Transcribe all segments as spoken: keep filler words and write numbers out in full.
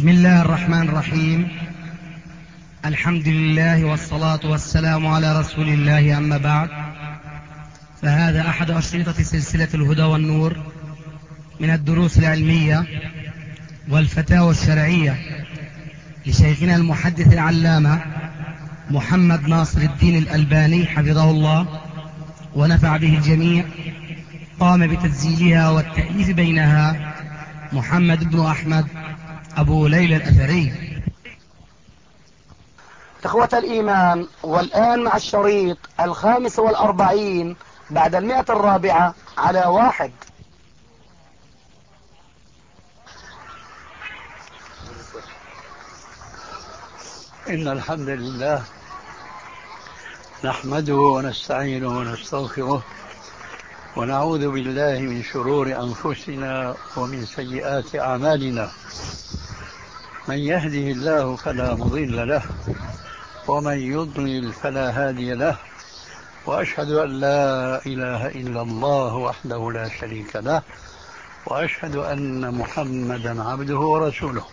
بسم الله الرحمن الرحيم. الحمد لله والصلاة والسلام على رسول الله، أما بعد، فهذا أحد أشرطة سلسلة الهدى والنور من الدروس العلمية والفتاوى الشرعية لشيخنا المحدث العلامة محمد ناصر الدين الألباني حفظه الله ونفع به الجميع. قام بتسجيلها والتأليف بينها محمد بن أحمد أبو ليلى الأثري. إخوة الإيمان، والآن مع الشريط الخامس والأربعين بعد المئة الرابعة على واحد. إن الحمد لله نحمده ونستعينه ونستغفره ونعوذ بالله من شرور أنفسنا ومن سيئات أعمالنا. من يهده الله فلا مضل له ومن يضلل فلا هادي له، وأشهد أن لا إله إلا الله وحده لا شريك له، وأشهد أن محمدا عبده ورسوله.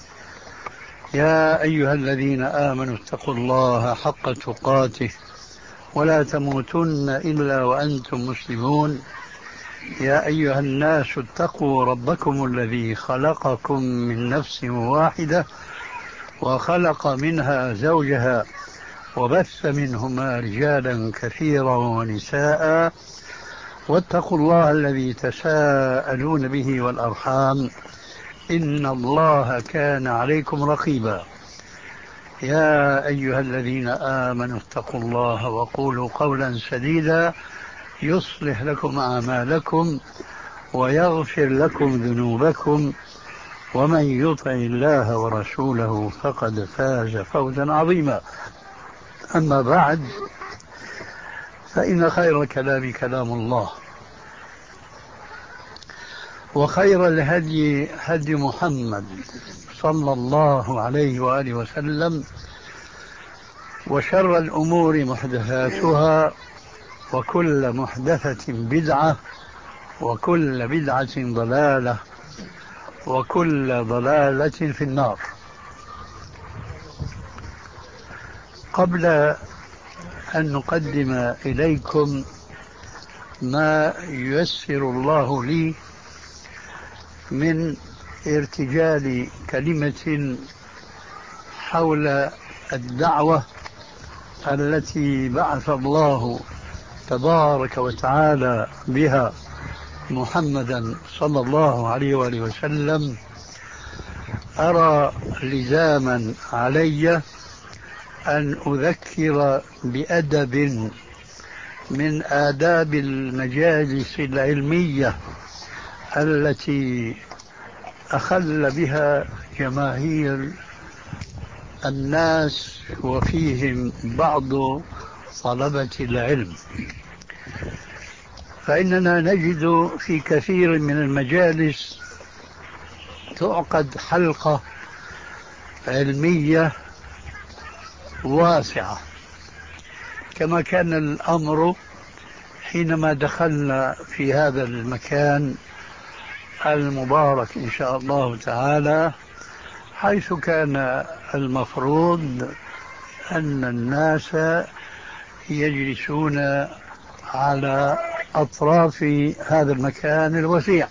يا أيها الذين آمنوا اتقوا الله حق تقاته ولا تموتن إلا وأنتم مسلمون. يا أيها الناس اتقوا ربكم الذي خلقكم من نفس واحدة وخلق منها زوجها وبث منهما رجالا كثيرا ونساء، واتقوا الله الذي تساءلون به والأرحام إن الله كان عليكم رقيبا. يا أيها الذين آمنوا اتقوا الله وقولوا قولا سديدا يصلح لكم أعمالكم ويغفر لكم ذنوبكم، ومن يطع الله ورسوله فقد فاز فوزا عظيما. أما بعد، فإن خير الكلام كلام الله، وخير الهدي هدي محمد صلى الله عليه وآله وسلم، وشر الأمور محدثاتها، وكل محدثة بدعة، وكل بدعة ضلالة، وكل ضلالة في النار. قبل أن نقدم إليكم ما ييسر الله لي من ارتجال كلمة حول الدعوة التي بعث الله تبارك وتعالى بها محمدا صلى الله عليه وآله وسلم، أرى لزاما علي أن أذكر بأدب من آداب المجالس العلمية التي أخل بها جماهير الناس وفيهم بعض طلبة العلم. فإننا نجد في كثير من المجالس تعقد حلقة علمية واسعة، كما كان الأمر حينما دخلنا في هذا المكان المبارك إن شاء الله تعالى، حيث كان المفروض أن الناس يجلسون على أطراف هذا المكان الوسيع.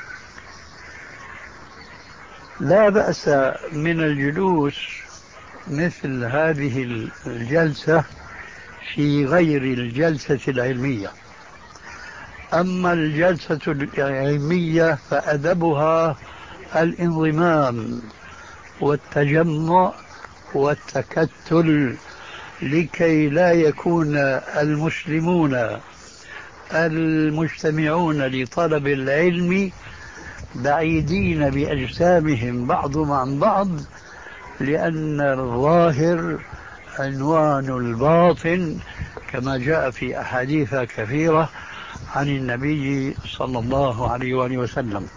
لا بأس من الجلوس مثل هذه الجلسة في غير الجلسة العلمية، أما الجلسة العلمية فأدبها الانضمام والتجمع والتكتل، لكي لا يكون المسلمون المجتمعون لطلب العلم بعيدين بأجسامهم بعضهم عن بعض، لأن الظاهر عنوان الباطن، كما جاء في أحاديث كثيرة عن النبي صلى الله عليه وآله وسلم.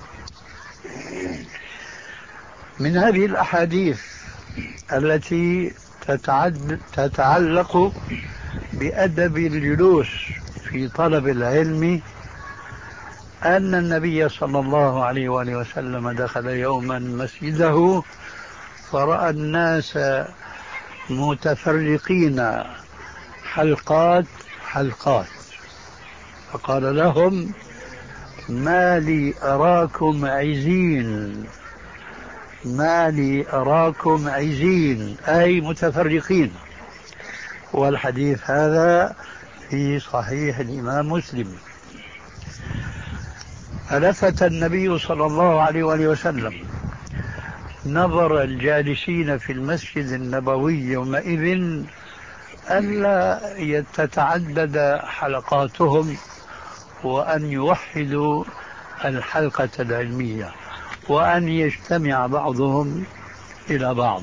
من هذه الأحاديث التي تتعلق بأدب الجلوس في طلب العلم أن النبي صلى الله عليه وآله وسلم دخل يوما مسجده فرأى الناس متفرقين حلقات حلقات، فقال لهم: ما لي أراكم عزين، ما لي أراكم عزين، أي متفرقين. والحديث هذا في صحيح الإمام مسلم. فلفت النبي صلى الله عليه وآله وسلم نظر الجالسين في المسجد النبوي يومئذ ألا تتعدد حلقاتهم، وأن يوحدوا الحلقة العلمية، وأن يجتمع بعضهم إلى بعض.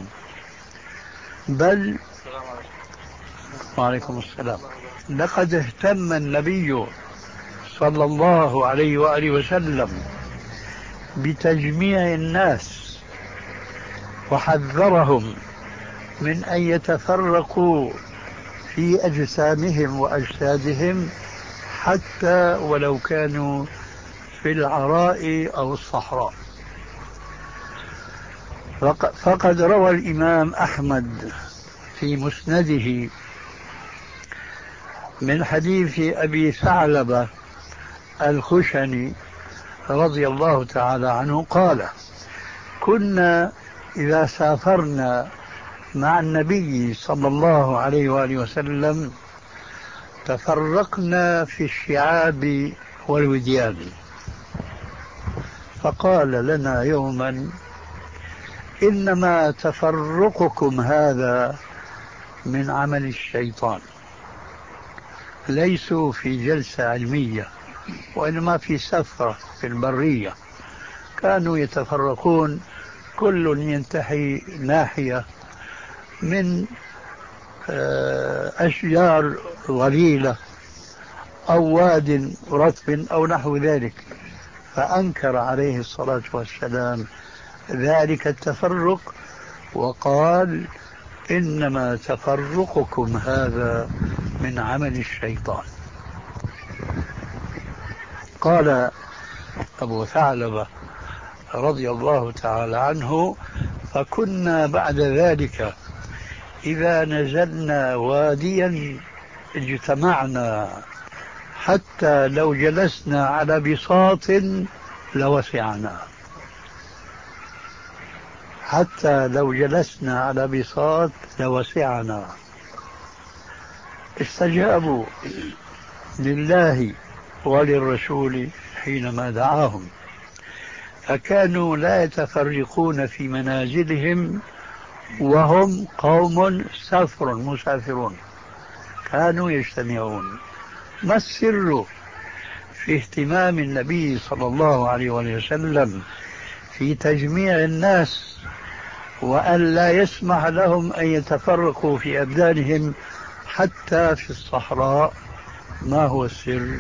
بل وعليكم السلام، لقد اهتم النبي صلى الله عليه وآله وسلم بتجميع الناس، وحذرهم من أن يتفرقوا في أجسامهم وأجسادهم حتى ولو كانوا في العراء أو الصحراء. فقد روى الإمام أحمد في مسنده من حديث أبي ثعلبة الخشني رضي الله تعالى عنه قال: كنا إذا سافرنا مع النبي صلى الله عليه وآله وسلم تفرقنا في الشعاب والوديان، فقال لنا يوما: إنما تفرقكم هذا من عمل الشيطان، ليسوا في جلسة علمية وإنما في سفرة في البرية، كانوا يتفرقون كل ينتهي ناحية من أشجار ظليلة أو واد رطب أو نحو ذلك. فأنكر عليه الصلاة والسلام ذلك التفرق وقال: إنما تفرقكم هذا من عمل الشيطان. قال أبو ثعلبة رضي الله تعالى عنه: فكنا بعد ذلك إذا نزلنا واديا اجتمعنا، حتى لو جلسنا على بساط لوسعنا، حتى لو جلسنا على بساط لوسعنا. استجابوا لله وللرسول حينما دعاهم، فكانوا لا يتفرقون في منازلهم وهم قوم سفر مسافرون، كانوا يجتمعون. ما السر في اهتمام النبي صلى الله عليه وسلم في تجميع الناس وأن لا يسمح لهم أن يتفرقوا في أبدانهم حتى في الصحراء؟ ما هو السر؟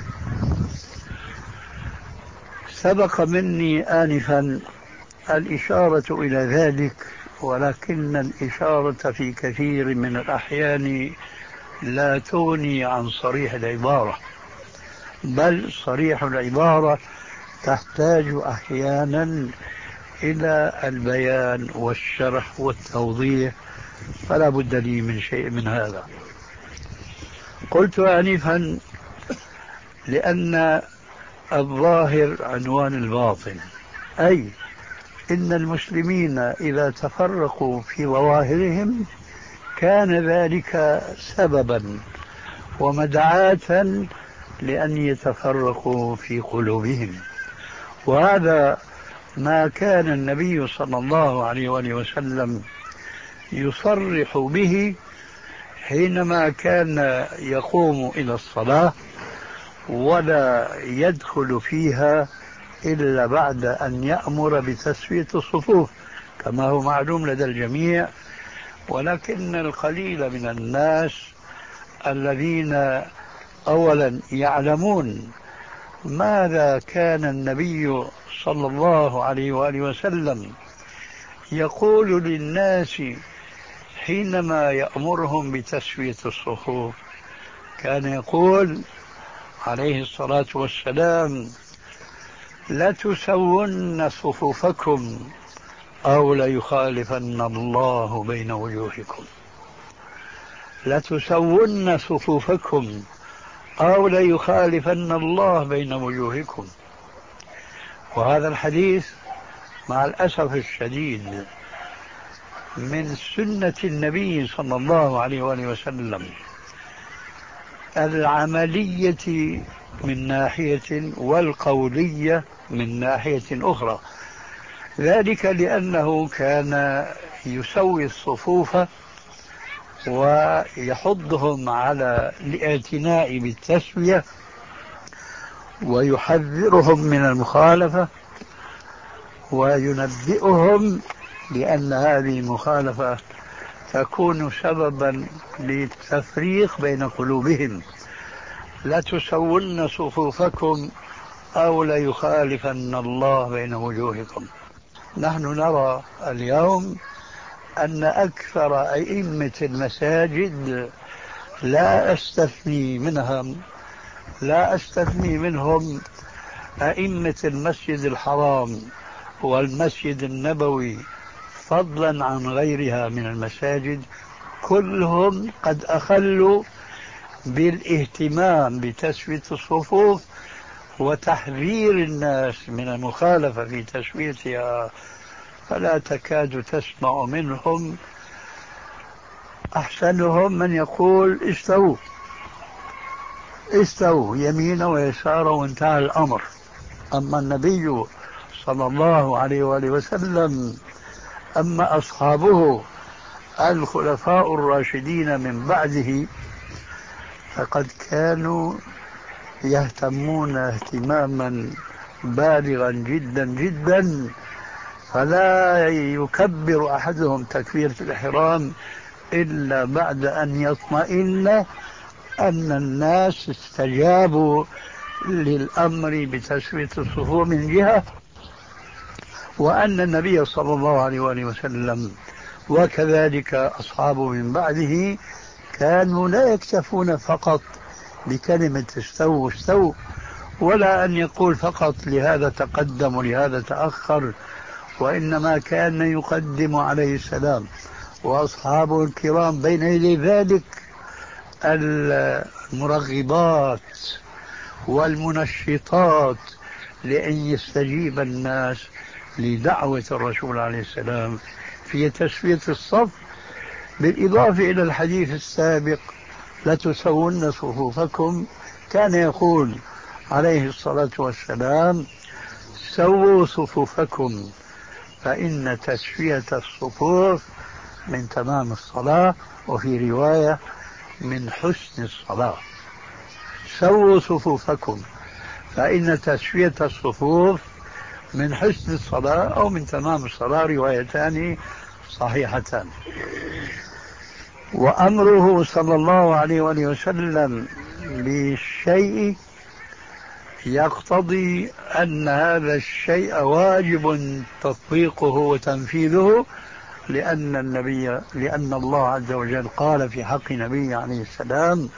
سبق مني آنفا الإشارة إلى ذلك، ولكن الإشارة في كثير من الأحيان لا تغني عن صريح العبارة، بل صريح العبارة تحتاج أحيانا إلى البيان والشرح والتوضيح، فلا بد لي من شيء من هذا. قلت آنفا لأن الظاهر عنوان الباطن، أي إن المسلمين إذا تفرقوا في ظواهرهم كان ذلك سببا ومدعاة لأن يتفرقوا في قلوبهم. وهذا ما كان النبي صلى الله عليه وآله وسلم يصرح به حينما كان يقوم إلى الصلاة ولا يدخل فيها إلا بعد أن يأمر بتسوية الصفوف كما هو معلوم لدى الجميع. ولكن القليل من الناس الذين أولا يعلمون ماذا كان النبي صلى الله عليه وآله وسلم يقول للناس حينما يأمرهم بتسوية الصفوف، كان يقول عليه الصلاة والسلام: لا تسون صفوفكم أو ليخالفن الله بين وجوهكم، لتسون صفوفكم أو ليخالفن الله بين وجوهكم. وهذا الحديث مع الأسف الشديد من سنة النبي صلى الله عليه وآله وسلم العملية من ناحية والقولية من ناحية أخرى، ذلك لأنه كان يسوي الصفوف ويحضهم على الاعتناء بالتسوية ويحذرهم من المخالفة وينبئهم بأن هذه المخالفة تكون سببا للتفريق بين قلوبهم. لتسون صفوفكم أو ليخالفن الله بين وجوهكم. نحن نرى اليوم أن أكثر أئمة المساجد لا أستثني منهم لا أستثني منهم أئمة المسجد الحرام والمسجد النبوي فضلا عن غيرها من المساجد، كلهم قد أخلوا بالاهتمام بتسوية الصفوف وتحذير الناس من المخالفة في تسويتها، فلا تكاد تسمع منهم أحسنهم من يقول استووا استووا يمينا ويسارا وانتهى الأمر. أما النبي صلى الله عليه وآله وسلم أما أصحابه الخلفاء الراشدين من بعده فقد كانوا يهتمون اهتماما بالغا جدا جدا، فلا يكبر أحدهم تكبيرة الإحرام إلا بعد أن يطمئن أن الناس استجابوا للأمر بتسوية الصفوف من جهة، وأن النبي صلى الله عليه وآله وسلم وكذلك أصحابه من بعده كانوا لا يكتفون فقط بكلمة استووا استووا، ولا أن يقول فقط لهذا تقدم ولهذا تأخر، وإنما كان يقدم عليه السلام وأصحابه الكرام بين يدي ذلك المرغبات والمنشطات لأن يستجيب الناس لدعوة الرسول عليه السلام في تسوية الصف، بالإضافة إلى الحديث السابق لتسون صفوفكم. كان يقول عليه الصلاة والسلام سووا صفوفكم فإن تسوية الصفوف من تمام الصلاة، وفي رواية من حسن الصلاة. سووا صفوفكم فإن تسوية الصفوف من حسن الصلاة أو من تمام الصلاة، روايتان صحيحتان. وأمره صلى الله عليه وآله وسلم بالشيء يقتضي أن هذا الشيء واجب تطبيقه وتنفيذه، لأن النبي لأن الله عز وجل قال في حق نبي عليه السلام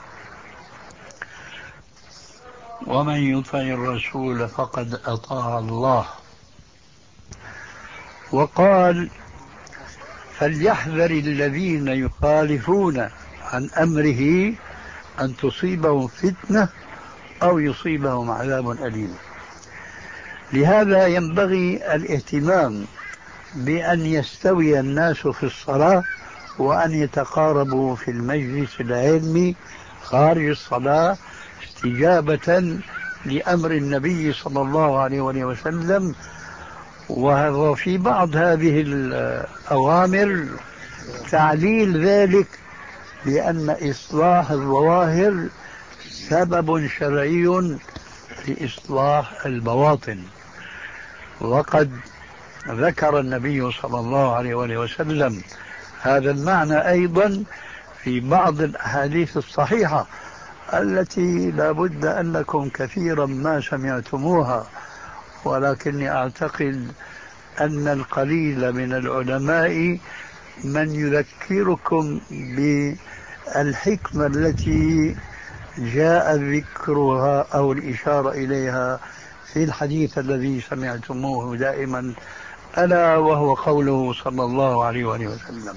ومن يطع الرسول فقد أطاع الله، وقال فليحذر الذين يخالفون عن أمره أن تصيبهم فتنة أو يصيبهم عذاب أليم. لهذا ينبغي الاهتمام بأن يستوي الناس في الصلاة وأن يتقاربوا في المجلس العلمي خارج الصلاة استجابة لأمر النبي صلى الله عليه وسلم. وفي بعض هذه الأوامر تعليل ذلك بأن إصلاح الظواهر سبب شرعي لإصلاح البواطن، وقد ذكر النبي صلى الله عليه وسلم هذا المعنى أيضا في بعض الأحاديث الصحيحة التي لا بد أنكم كثيرا ما سمعتموها، ولكني أعتقد أن القليل من العلماء من يذكركم بالحكمة التي جاء ذكرها أو الإشارة إليها في الحديث الذي سمعتموه دائما ألا وهو قوله صلى الله عليه وآله وسلم: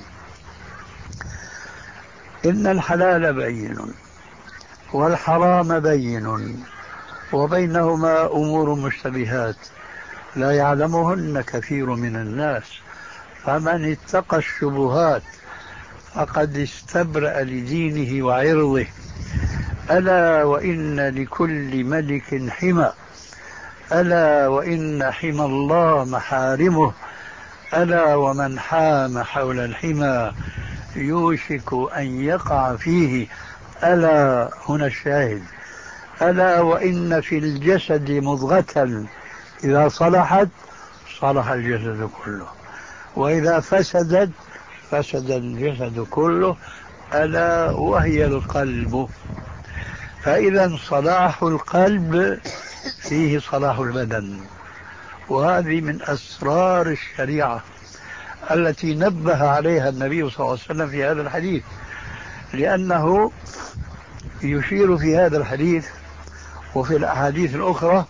إن الحلال بين والحرام بين وبينهما أمور مشتبهات لا يعلمهن كثير من الناس فمن اتقى الشبهات فقد استبرأ لدينه وعرضه. ألا وإن لكل ملك حمى، ألا وإن حمى الله محارمه، ألا ومن حام حول الحمى يوشك أن يقع فيه. ألا هنا الشاهد: ألا وإن في الجسد مضغة إذا صلحت صلح الجسد كله، وإذا فسدت فسد الجسد كله، ألا وهي القلب. فإذا صلاح القلب فيه صلاح البدن، وهذه من أسرار الشريعة التي نبه عليها النبي صلى الله عليه وسلم في هذا الحديث، لأنه يشير في هذا الحديث وفي الأحاديث الأخرى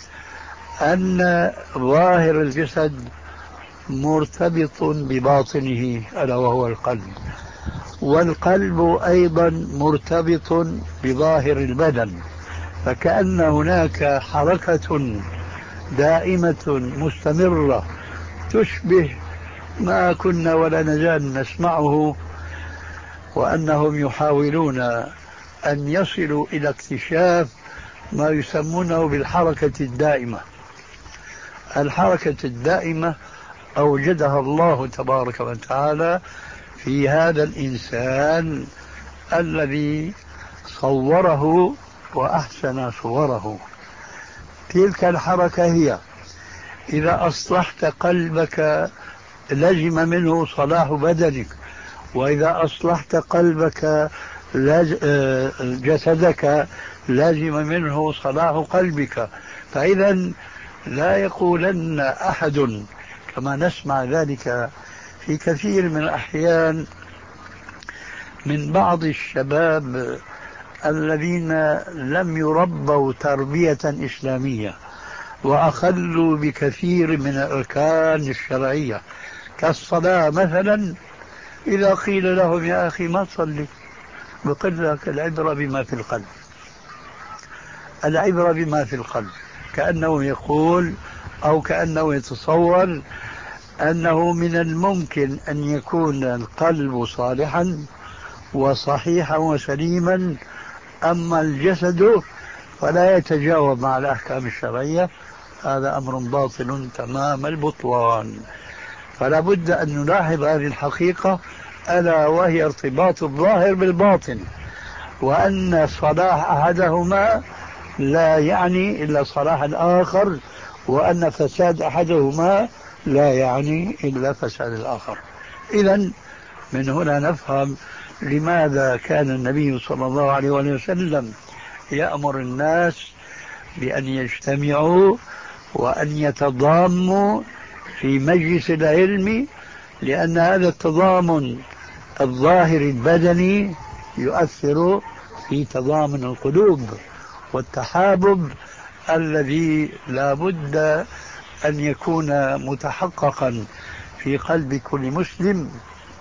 أن ظاهر الجسد مرتبط بباطنه ألا وهو القلب، والقلب أيضا مرتبط بظاهر البدن، فكأن هناك حركة دائمة مستمرة تشبه ما كنا ولا نزال نسمعه، وأنهم يحاولون أن يصلوا إلى اكتشاف ما يسمونه بالحركة الدائمة. الحركة الدائمة أوجدها الله تبارك وتعالى في هذا الإنسان الذي صوره وأحسن صوره. تلك الحركة هي: إذا أصلحت قلبك لزم منه صلاح بدنك، وإذا أصلحت قلبك جسدك لازم منه صلاح قلبك. فإذا لا يقولن أحد كما نسمع ذلك في كثير من الأحيان من بعض الشباب الذين لم يربوا تربية إسلامية وأخلوا بكثير من الأركان الشرعية كالصلاة مثلا، إذا قيل لهم: يا أخي ما تصلي، بقول لك العبرة بما في القلب، العبرة بما في القلب، كأنه يقول أو كأنه يتصور أنه من الممكن أن يكون القلب صالحا وصحيحا وسليما، أما الجسد فلا يتجاوب مع الأحكام الشرعية. هذا أمر باطل تمام البطلان. فلا بد أن نلاحظ هذه الحقيقة، ألا وهي ارتباط الظاهر بالباطن، وأن صلاح أحدهما لا يعني إلا صلاح الآخر، وأن فساد أحدهما لا يعني إلا فساد الآخر. إذن من هنا نفهم لماذا كان النبي صلى الله عليه وسلم يأمر الناس بأن يجتمعوا وأن يتضاموا في مجلس العلم، لأن هذا التضامن الظاهر البدني يؤثر في تضامن القلوب والتحابب الذي لا بد أن يكون متحققا في قلب كل مسلم،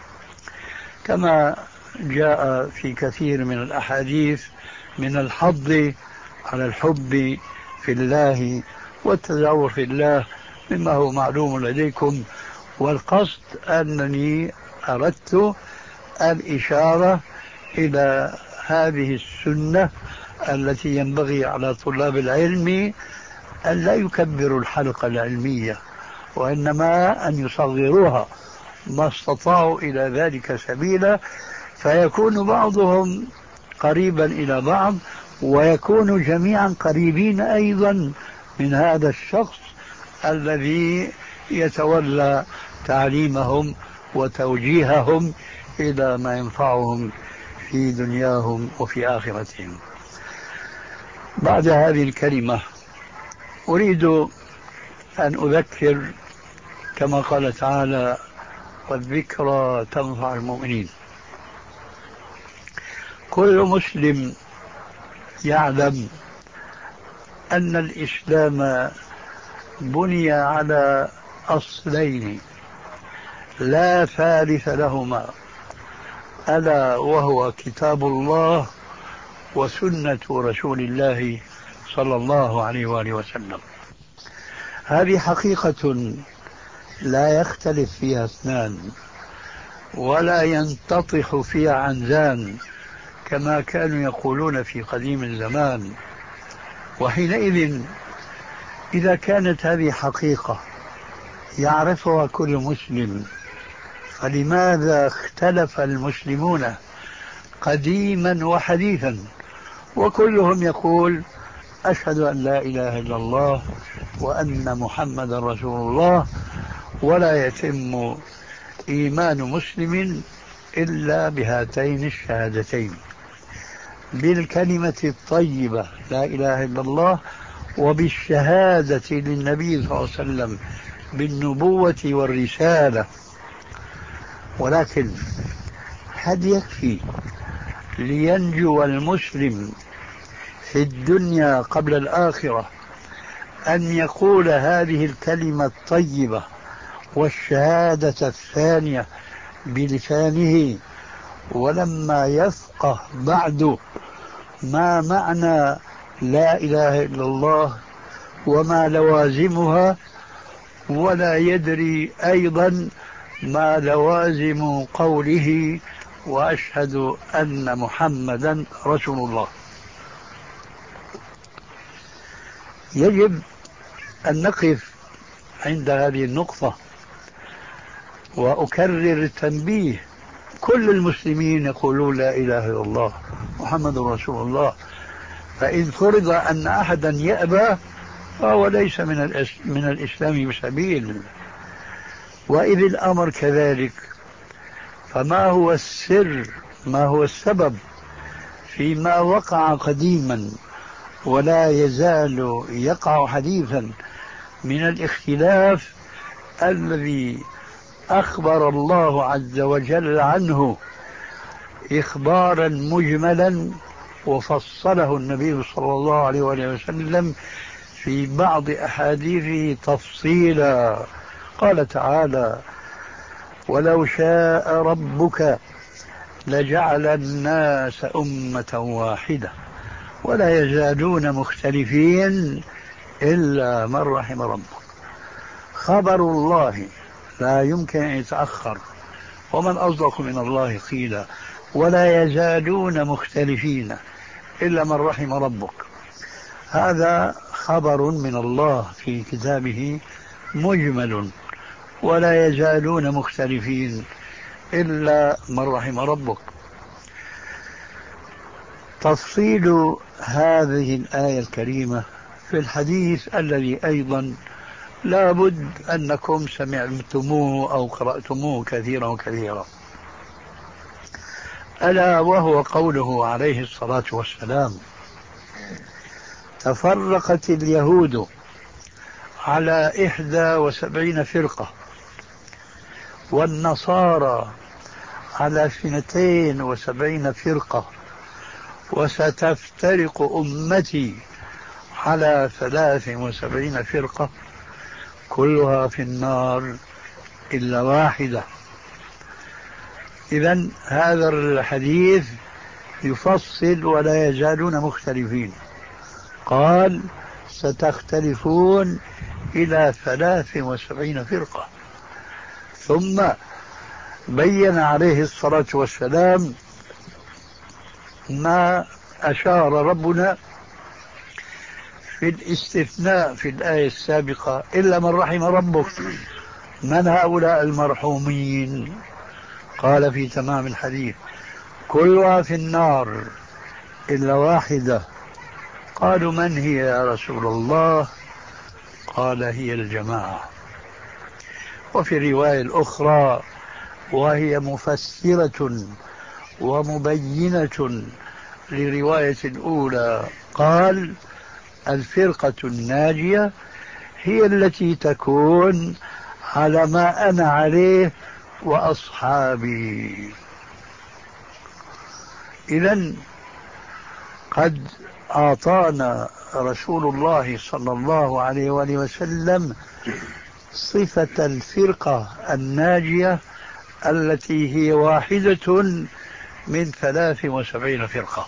كما جاء في كثير من الأحاديث من الحض على الحب في الله والتزاور في الله مما هو معلوم لديكم. والقصد أنني أردت الإشارة إلى هذه السنة التي ينبغي على طلاب العلم أن لا يكبروا الحلقة العلمية، وإنما أن يصغروها ما استطاعوا إلى ذلك سبيلا، فيكون بعضهم قريبا إلى بعض، ويكون جميعا قريبين أيضا من هذا الشخص الذي يتولى تعليمهم وتوجيههم إلى ما ينفعهم في دنياهم وفي آخرتهم. بعد هذه الكلمة أريد أن أذكر كما قال تعالى: والذكرى تنفع المؤمنين. كل مسلم يعلم أن الإسلام بني على أصلين لا ثالث لهما، ألا وهو كتاب الله وسنة رسول الله صلى الله عليه وآله وسلم. هذه حقيقة لا يختلف فيها اثنان ولا ينتطح فيها عنزان كما كانوا يقولون في قديم الزمان. وحينئذ إذا كانت هذه حقيقة يعرفها كل مسلم، فلماذا اختلف المسلمون قديما وحديثا وكلهم يقول أشهد أن لا إله إلا الله وأن محمد رسول الله، ولا يتم إيمان مسلم إلا بهاتين الشهادتين، بالكلمة الطيبة لا إله إلا الله وبالشهادة للنبي صلى الله عليه وسلم بالنبوة والرسالة. ولكن هل يكفي لينجو المسلم في الدنيا قبل الآخرة أن يقول هذه الكلمة الطيبة والشهادة الثانية بلسانه ولما يفقه بعد ما معنى لا إله إلا الله وما لوازمها، ولا يدري أيضا ما لوازم قوله وأشهد أن محمدا رسول الله؟ يجب أن نقف عند هذه النقطة وأكرر التنبيه. كل المسلمين يقولون لا إله إلا الله محمد رسول الله، فإن فرض أن أحدا يأبى فهو ليس من, الأس... من الإسلام بسبيل. وإذ الأمر كذلك فما هو السر، ما هو السبب فيما وقع قديما ولا يزال يقع حديثا من الاختلاف الذي أخبر الله عز وجل عنه إخبارا مجملا وفصله النبي صلى الله عليه وسلم في بعض أحاديثه تفصيلا. قال تعالى: ولو شاء ربك لجعل الناس أمة واحدة ولا يزالون مختلفين إلا من رحم ربك. خبر الله لا يمكن أن يتأخر، ومن أصدق من الله قيلا. ولا يزالون مختلفين إلا من رحم ربك، هذا خبر من الله في كتابه مجمل. ولا يزالون مختلفين إلا من رحم ربك. تفصيل هذه الآية الكريمة في الحديث الذي أيضا لا بد أنكم سمعتموه أو قرأتموه كثيرا وكثيرا، ألا وهو قوله عليه الصلاة والسلام: تفرقت اليهود على إحدى وسبعين فرقة والنصارى على اثنتين وسبعين فرقة وستفترق أمتي على ثلاث وسبعين فرقة كلها في النار إلا واحدة. إذن هذا الحديث يفصل ولا يزالون مختلفين. قال: ستختلفون إلى ثلاث وسبعين فرقة. ثم بين عليه الصلاة والسلام ما أشار ربنا في الاستثناء في الآية السابقة: إلا من رحم ربك. من هؤلاء المرحومين؟ قال في تمام الحديث: كلها في النار إلا واحدة. قالوا: من هي يا رسول الله؟ قال: هي الجماعة. وفي الرواية الأخرى وهي مفسرة ومبينة لرواية الأولى قال: الفرقة الناجية هي التي تكون على ما أنا عليه وأصحابي. إذن قد أعطانا رسول الله صلى الله عليه وآله وسلم صفة الفرقة الناجية التي هي واحدة من ثلاث وسبعين فرقة.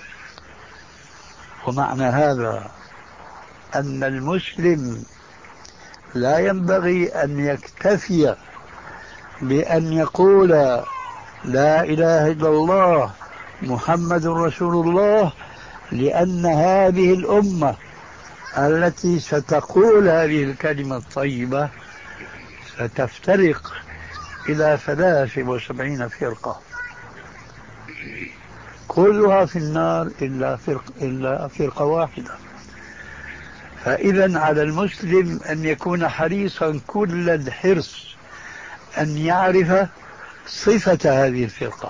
ومعنى هذا أن المسلم لا ينبغي أن يكتفي بأن يقول لا إله إلا الله محمد رسول الله، لأن هذه الأمة التي ستقول هذه الكلمة الطيبة ستفترق إلى ثلاث وسبعين فرقة كلها في النار إلا فرق إلا فرقة واحدة. فإذا على المسلم أن يكون حريصا كل الحرص أن يعرف صفة هذه الفرقة،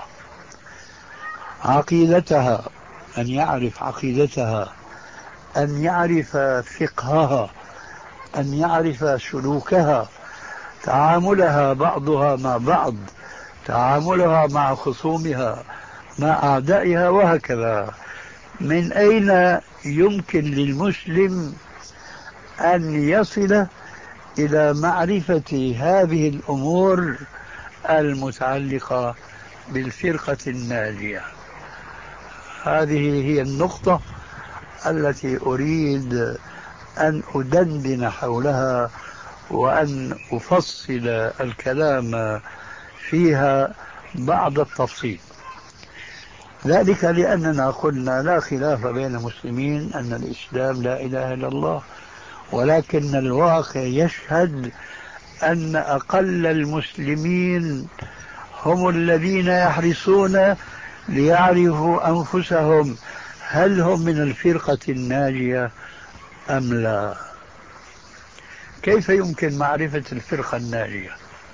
عقيدتها، أن يعرف عقيدتها، أن يعرف فقهها، أن يعرف سلوكها، تعاملها بعضها مع بعض، تعاملها مع خصومها، مع أعدائها، وهكذا. من أين يمكن للمسلم أن يصل إلى معرفة هذه الأمور المتعلقة بالفرقة الناجية؟ هذه هي النقطة التي أريد أن أدندن حولها وأن أفصل الكلام فيها بعض التفصيل. ذلك لأننا قلنا لا خلاف بين المسلمين أن الإسلام لا إله إلا الله، ولكن الواقع يشهد أن أقل المسلمين هم الذين يحرصون ليعرفوا أنفسهم هل هم من الفرقة الناجية أم لا. كيف يمكن معرفة الفرقة الناجية؟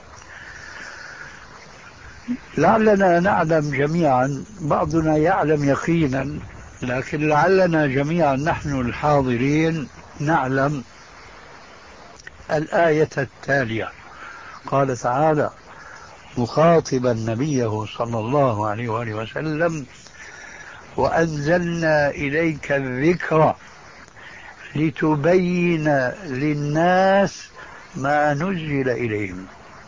لعلنا نعلم جميعا، بعضنا يعلم يقينا، لكن لعلنا جميعا نحن الحاضرين نعلم الآية التالية. قال تعالى مخاطبا نبيه صلى الله عليه وآله وسلم: وأنزلنا إليك الذكر لتبين للناس ما نزل إليهم.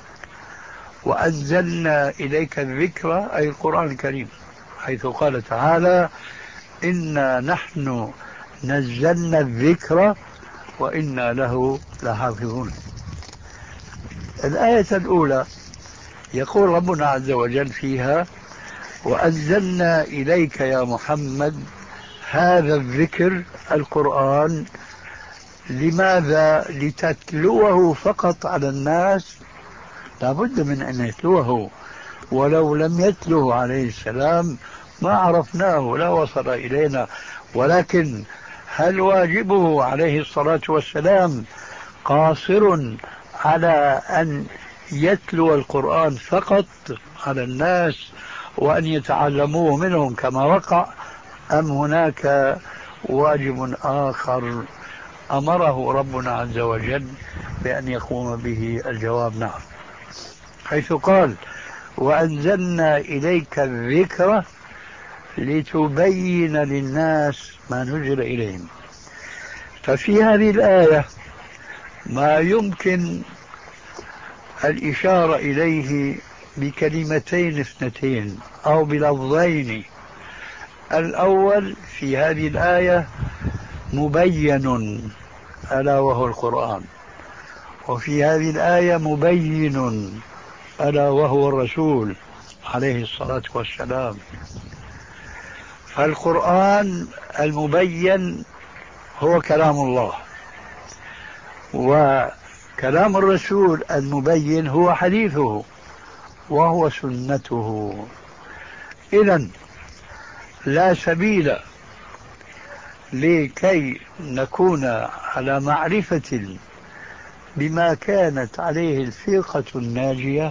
وأنزلنا إليك الذكر أي القرآن الكريم، حيث قال تعالى إنا نحن نزلنا الذكر وإنا له لحافظون. الآية الأولى يقول ربنا عز وجل فيها: وأنزلنا إليك يا محمد هذا الذكر القرآن. لماذا؟ لتتلوه فقط على الناس؟ لابد من أن يتلوه، ولو لم يتلوه عليه السلام ما عرفناه، لا وصل إلينا. ولكن هل واجبه عليه الصلاة والسلام قاصر على أن يتلو القرآن فقط على الناس وأن يتعلموه منهم كما وقع، أم هناك واجب آخر أمره ربنا عز وجل بأن يقوم به؟ الجواب نعم، حيث قال وأنزلنا إليك الذكر لتبين للناس ما نزل إليهم. ففي هذه الآية ما يمكن الإشارة إليه بكلمتين اثنتين أو بلفظين. الأول في هذه الآية مبين ألا وهو القرآن، وفي هذه الآية مبين ألا وهو الرسول عليه الصلاة والسلام. فالقرآن المبين هو كلام الله، وكلام الرسول المبين هو حديثه وهو سنته. إذن لا سبيل لكي نكون على معرفة بما كانت عليه الفرقة الناجية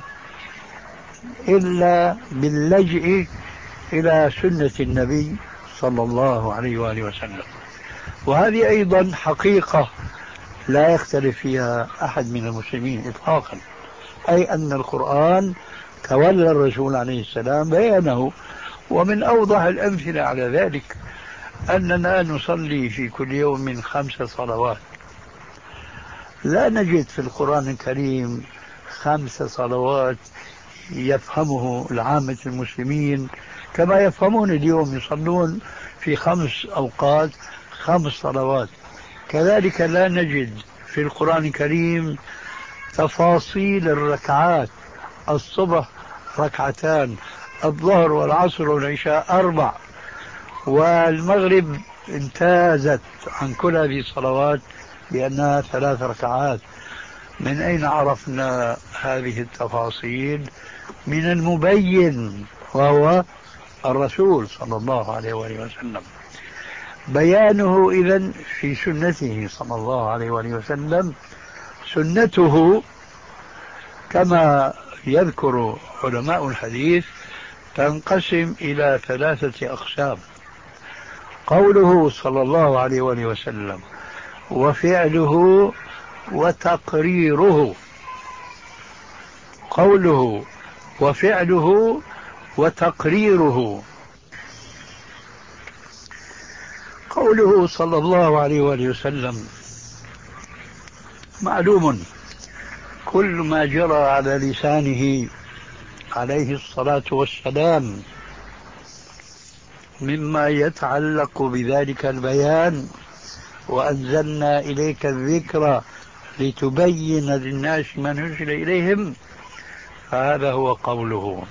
إلا باللجئ إلى سنة النبي صلى الله عليه وآله وسلم. وهذه أيضا حقيقة لا يختلف فيها أحد من المسلمين إطلاقا، أي أن القرآن تولى الرسول عليه السلام بيانه. ومن أوضح الأمثلة على ذلك أننا نصلي في كل يوم من خمس صلوات، لا نجد في القرآن الكريم خمس صلوات يفهمه العامة المسلمين كما يفهمون اليوم، يصلون في خمس أوقات خمس صلوات. كذلك لا نجد في القرآن الكريم تفاصيل الركعات، الصبح ركعتان، الظهر والعصر والعشاء أربع، والمغرب امتازت عن كل هذه الصلوات بأنها ثلاث ركعات. من أين عرفنا هذه التفاصيل؟ من المبين وهو الرسول صلى الله عليه وآله وسلم. بيانه إذن في سنته صلى الله عليه وآله وسلم. سنته كما يذكر علماء الحديث تنقسم إلى ثلاثة أقسام: قوله صلى الله عليه وآله وسلم، وفعله، وتقريره. قوله وفعله وتقريره. قوله صلى الله عليه وآله وسلم معلوم، كل ما جرى على لسانه عليه الصلاة والسلام مما يتعلق بذلك البيان، وأنزلنا إليك الذكر لتبين للناس ما نزل إليهم، فهذا هو قوله.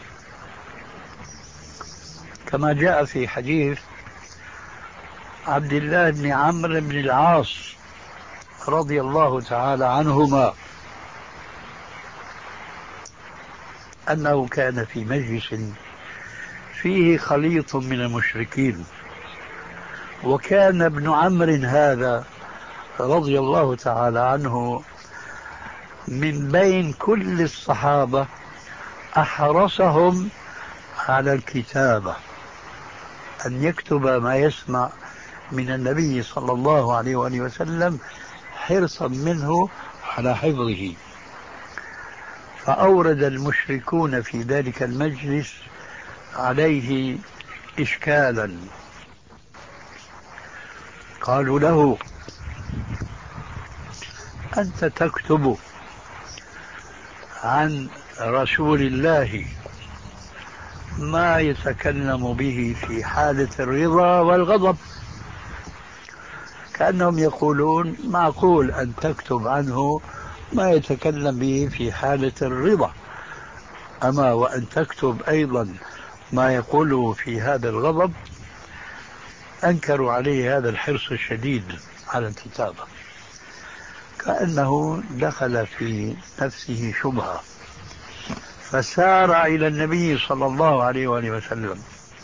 كما جاء في حديث عبد الله بن عمرو بن العاص رضي الله تعالى عنهما أنه كان في مجلس فيه خليط من المشركين، وكان ابن عمرو هذا رضي الله تعالى عنه من بين كل الصحابة أحرصهم على الكتابة، أن يكتب ما يسمع من النبي صلى الله عليه وآله وسلم حرصا منه على حفظه. فأورد المشركون في ذلك المجلس عليه إشكالا، قالوا له: أنت تكتب عن رسول الله ما يتكلم به في حالة الرضا والغضب، كأنهم يقولون معقول أن تكتب عنه ما يتكلم به في حالة الرضا، أما وأن تكتب أيضا ما يقوله في هذا الغضب. أنكروا عليه هذا الحرص الشديد على الكتابة، كأنه دخل في نفسه شبهة، فسار إلى النبي صلى الله عليه وآله وسلم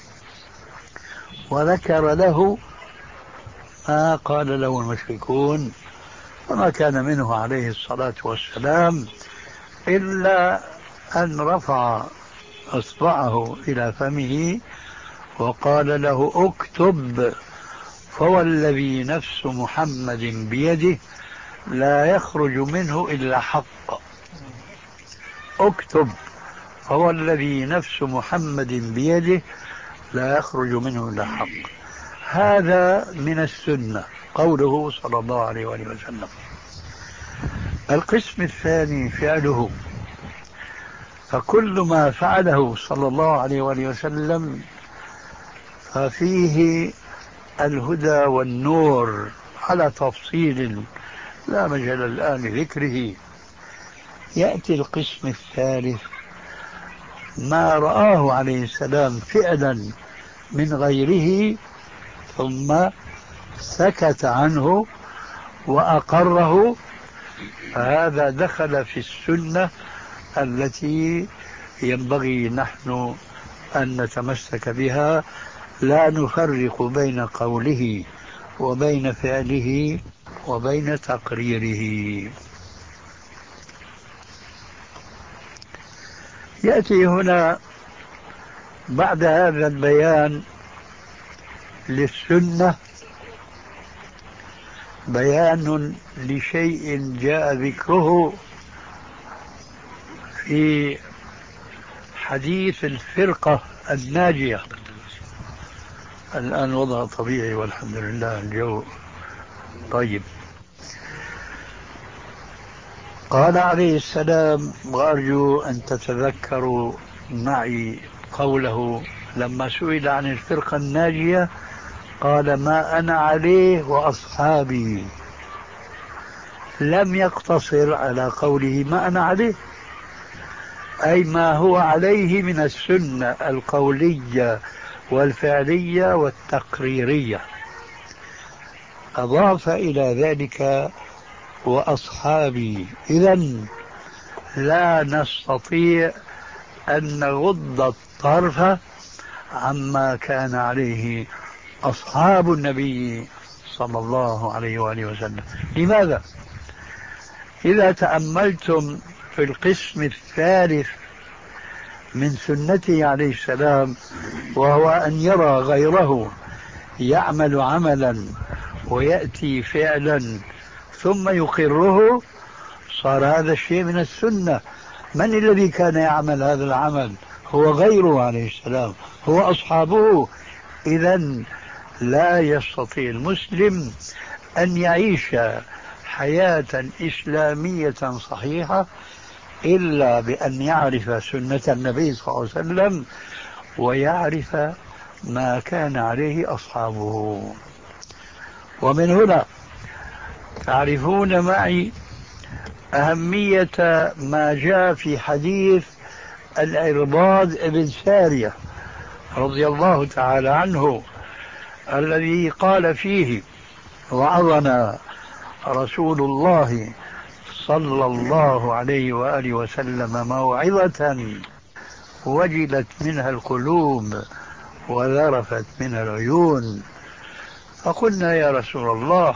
وذكر له ما قال له المشركون، وما كان منه عليه الصلاة والسلام إلا أن رفع أصبعه إلى فمه وقال له: اكتب، فوالذي نفس محمد بيده لا يخرج منه إلا حق. اكتب، فوالذي نفس محمد بيده لا يخرج منه إلا حق. هذا من السنة، قوله صلى الله عليه وآله وسلم. القسم الثاني فعله، فكل ما فعله صلى الله عليه وآله وسلم ففيه الهدى والنور على تفصيل لا مجال الآن لذكره. يأتي القسم الثالث، ما رآه عليه السلام فعلا من غيره ثم سكت عنه وأقره، فهذا دخل في السنة التي ينبغي نحن أن نتمسك بها، لا نفرق بين قوله وبين فعله وبين تقريره. يأتي هنا بعد هذا البيان للسنة بيان لشيء جاء ذكره في حديث الفرقة الناجية. الآن وضع طبيعي والحمد لله، الجو طيب. قال عليه السلام، وأرجو أن تتذكروا معي قوله لما سئل عن الفرقة الناجية قال: ما أنا عليه وأصحابي. لم يقتصر على قوله ما أنا عليه، أي ما هو عليه من السنة القولية والفعلية والتقريرية، أضاف إلى ذلك وأصحابي. إذن لا نستطيع أن نغض الطرف عما كان عليه أصحاب النبي صلى الله عليه وآله وسلم. لماذا؟ إذا تأملتم في القسم الثالث من سنته عليه السلام، وهو أن يرى غيره يعمل عملا ويأتي فعلا ثم يقره، صار هذا الشيء من السنة. من الذي كان يعمل هذا العمل؟ هو غيره عليه السلام، هو أصحابه. إذن لا يستطيع المسلم أن يعيش حياة إسلامية صحيحة إلا بأن يعرف سنة النبي صلى الله عليه وسلم ويعرف ما كان عليه أصحابه. ومن هنا تعرفون معي أهمية ما جاء في حديث العرباض بن سارية رضي الله تعالى عنه، الذي قال فيه: وعظنا رسول الله صلى الله عليه وآله وسلم موعظة وجلت منها القلوب وذرفت منها العيون. فقلنا: يا رسول الله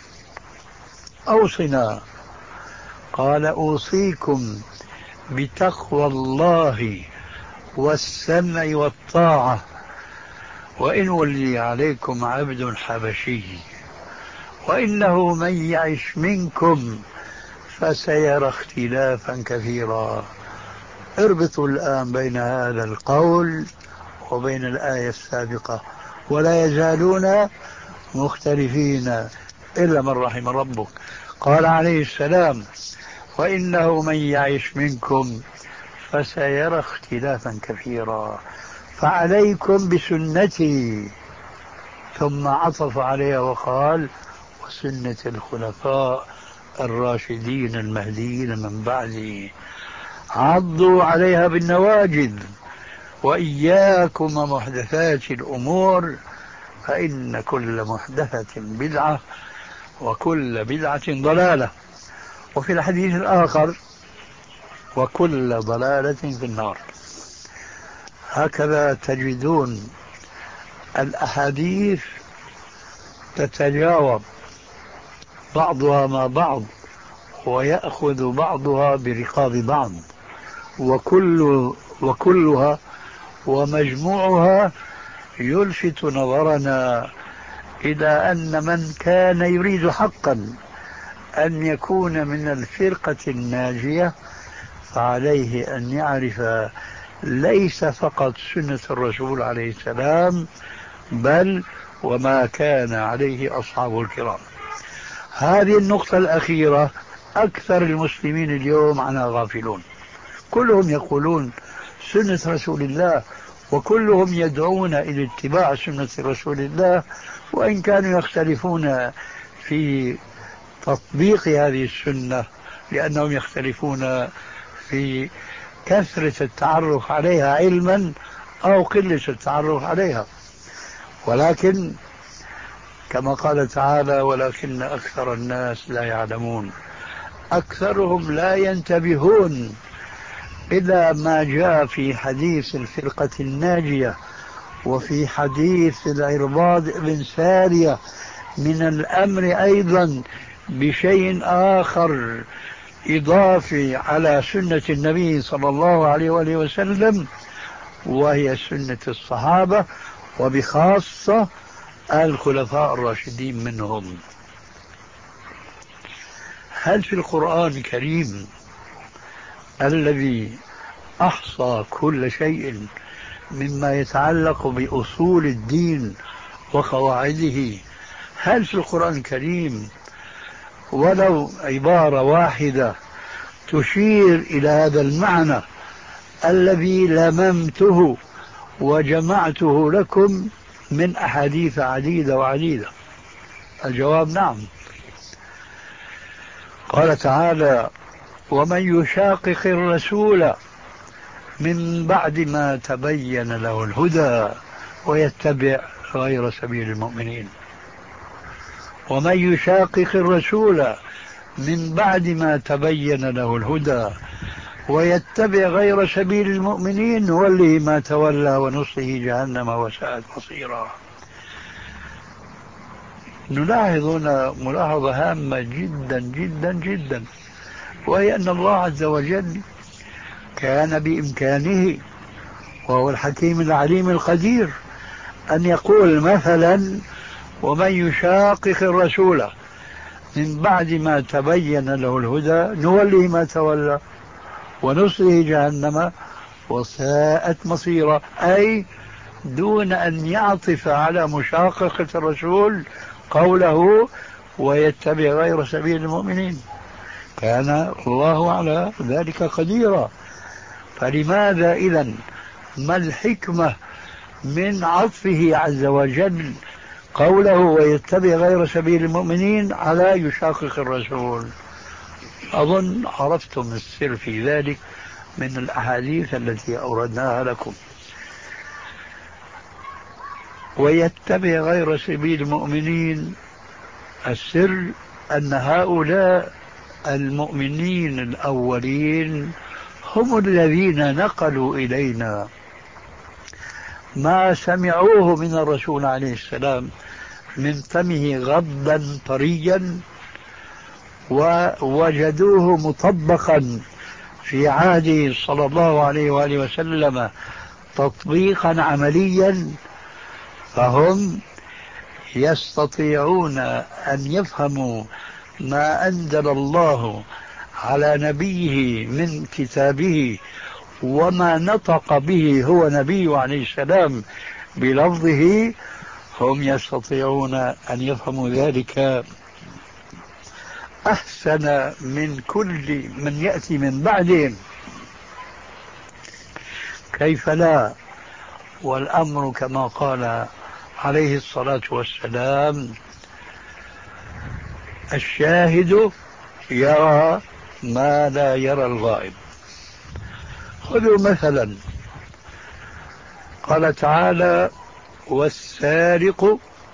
أوصنا. قال: أوصيكم بتقوى الله والسمع والطاعة، وإن ولي عليكم عبد حبشي، وإنه من يعش منكم فسيرى اختلافا كثيرا. اربطوا الآن بين هذا القول وبين الآية السابقة: ولا يزالون مختلفين إلا من رحم ربك. قال عليه السلام: وإنه من يعش منكم فسيرى اختلافا كثيرا، فعليكم بسنتي. ثم عطف عليها وقال: وسنة الخلفاء الراشدين المهديين من بعدي، عضوا عليها بالنواجذ، وإياكم محدثات الأمور، فإن كل محدثة بدعة وكل بدعة ضلالة. وفي الحديث الآخر: وكل ضلالة في النار. هكذا تجدون الأحاديث تتجاوب بعضها مع بعض، ويأخذ بعضها برقاب بعض، وكل وكلها ومجموعها يلفت نظرنا إلى أن من كان يريد حقا أن يكون من الفرقة الناجية فعليه أن يعرف ليس فقط سنة الرسول عليه السلام، بل وما كان عليه أصحابه الكرام. هذه النقطة الأخيرة أكثر المسلمين اليوم عنها غافلون. كلهم يقولون سنة رسول الله، وكلهم يدعون إلى اتباع سنة رسول الله، وإن كانوا يختلفون في تطبيق هذه السنة لأنهم يختلفون في كثرة التعرف عليها علما أو قلة التعرف عليها. ولكن كما قال تعالى: ولكن أكثر الناس لا يعلمون. أكثرهم لا ينتبهون إلى ما جاء في حديث الفرقة الناجية وفي حديث العرباض بن سارية من الأمر أيضا بشيء آخر إضافي على سنة النبي صلى الله عليه وآله وسلم، وهي سنة الصحابة، وبخاصة الخلفاء الراشدين منهم. هل في القرآن الكريم الذي أحصى كل شيء مما يتعلق بأصول الدين وقواعده، هل في القرآن الكريم ولو عبارة واحدة تشير إلى هذا المعنى الذي لممته وجمعته لكم من أحاديث عديدة وعديدة؟ الجواب نعم. قال تعالى: ومن يشاقق الرسول من بعد ما تبين له الهدى ويتبع غير سبيل المؤمنين. ومن يشاقق الرسول من بعد ما تبين له الهدى ويتبع غير سبيل المؤمنين نوله ما تولى ونصله جهنم وساءت مصيرا. نلاحظ هنا ملاحظة هامة جدا جدا جدا، وهي أن الله عز وجل كان بإمكانه، وهو الحكيم العليم القدير، أن يقول مثلا: ومن يشاقق الرسول من بعد ما تبين له الهدى نوله ما تولى ونصله جهنم وساءت مصيرا، أي دون أن يعطف على مشاققة الرسول قوله ويتبع غير سبيل المؤمنين. كان الله على ذلك قديرا. فلماذا إذن ما الحكمة من عطفه عز وجل قوله ويتبع غير سبيل المؤمنين على يشاقق الرسول؟ أظن عرفتم السر في ذلك من الأحاديث التي أوردناها لكم. ويتبع غير سبيل المؤمنين، السر أن هؤلاء المؤمنين الأولين هم الذين نقلوا إلينا ما سمعوه من الرسول عليه السلام من فمه غضا طريا، ووجدوه مطبقا في عهده صلى الله عليه وآله وسلم تطبيقا عمليا، فهم يستطيعون أن يفهموا ما أنزل الله على نبيه من كتابه وما نطق به هو نبيه عليه السلام بلفظه. هم يستطيعون أن يفهموا ذلك أحسن من كل من يأتي من بعدهم. كيف لا؟ والأمر كما قال عليه الصلاة والسلام: الشاهد يرى ما لا يرى الغائب. خذوا مثلا قال تعالى: والسارق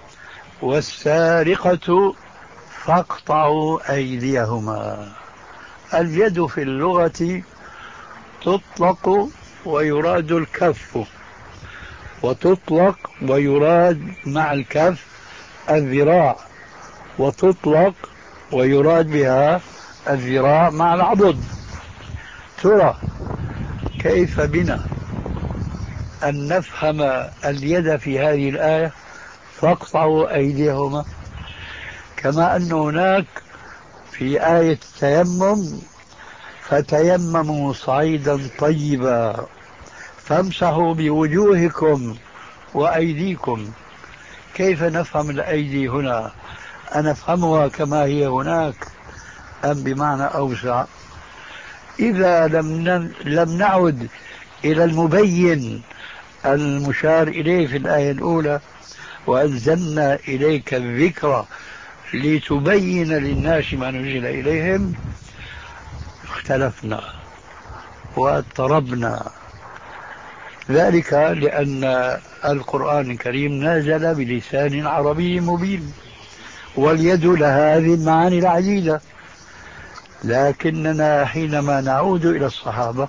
والسارقة فاقطعوا أيديهما. اليد في اللغة تطلق ويراد الكف، وتطلق ويراد مع الكف الذراع، وتطلق ويراد بها الذراع مع العضد. ترى كيف بنا أن نفهم اليد في هذه الآية فاقطعوا أيديهما، كما أن هناك في آية التيمم فتيمموا صعيدا طيبا فامسحوا بوجوهكم وأيديكم. كيف نفهم الأيدي هنا؟ أنفهمها كما هي هناك أم بمعنى أوسع؟ إذا لم لم نعد إلى المبين المشار إليه في الآية الأولى: وأنزلنا إليك الذكر لتبين للناس ما نزل إليهم، اختلفنا واضطربنا. ذلك لأن القرآن الكريم نزل بلسان عربي مبين، واليد لها هذه المعاني العديدة. لكننا حينما نعود إلى الصحابة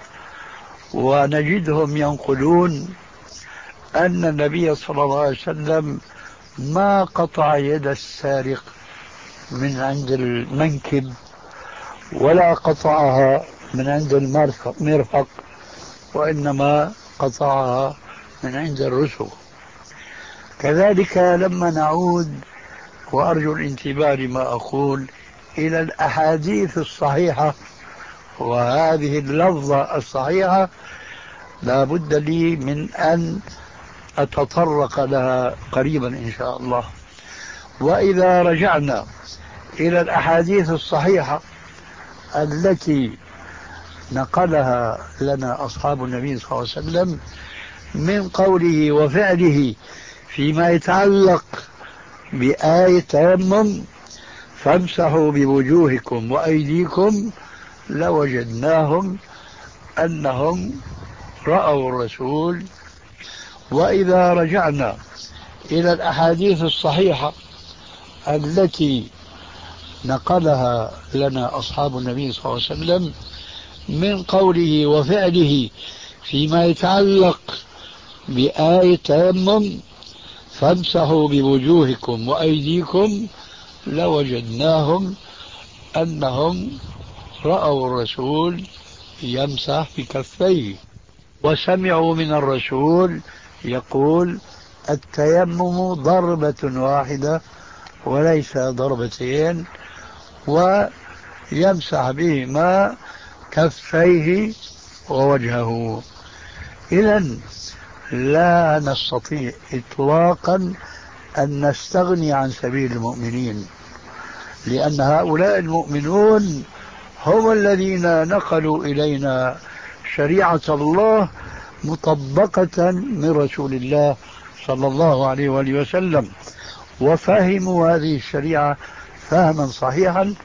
ونجدهم ينقلون أن النبي صلى الله عليه وسلم ما قطع يد السارق من عند المنكب ولا قطعها من عند المرفق، وإنما قطعها من عند الرسغ. كذلك لما نعود، وأرجو الانتباه لما أقول، إلى الأحاديث الصحيحة وهذه اللفظة الصحيحة، لا بد لي من أن أتطرق لها قريبا إن شاء الله. وإذا رجعنا إلى الأحاديث الصحيحة التي نقلها لنا أصحاب النبي صلى الله عليه وسلم من قوله وفعله فيما يتعلق بآية تيمم فامسحوا بوجوهكم وأيديكم لوجدناهم أنهم رأوا الرسول. وإذا رجعنا إلى الأحاديث الصحيحة التي نقلها لنا أصحاب النبي صلى الله عليه وسلم من قوله وفعله فيما يتعلق بآية تيمم فامسحوا بوجوهكم وأيديكم لوجدناهم أنهم رأوا الرسول يمسح بكفيه، وسمعوا من الرسول يقول التيمم ضربة واحدة وليس ضربتين، ويمسح بهما كفيه ووجهه. إذن لا نستطيع إطلاقا أن نستغني عن سبيل المؤمنين، لأن هؤلاء المؤمنون هم الذين نقلوا إلينا شريعة الله مطبقة من رسول الله صلى الله عليه وآله وسلم، وفهموا هذه الشريعة فهما صحيحا.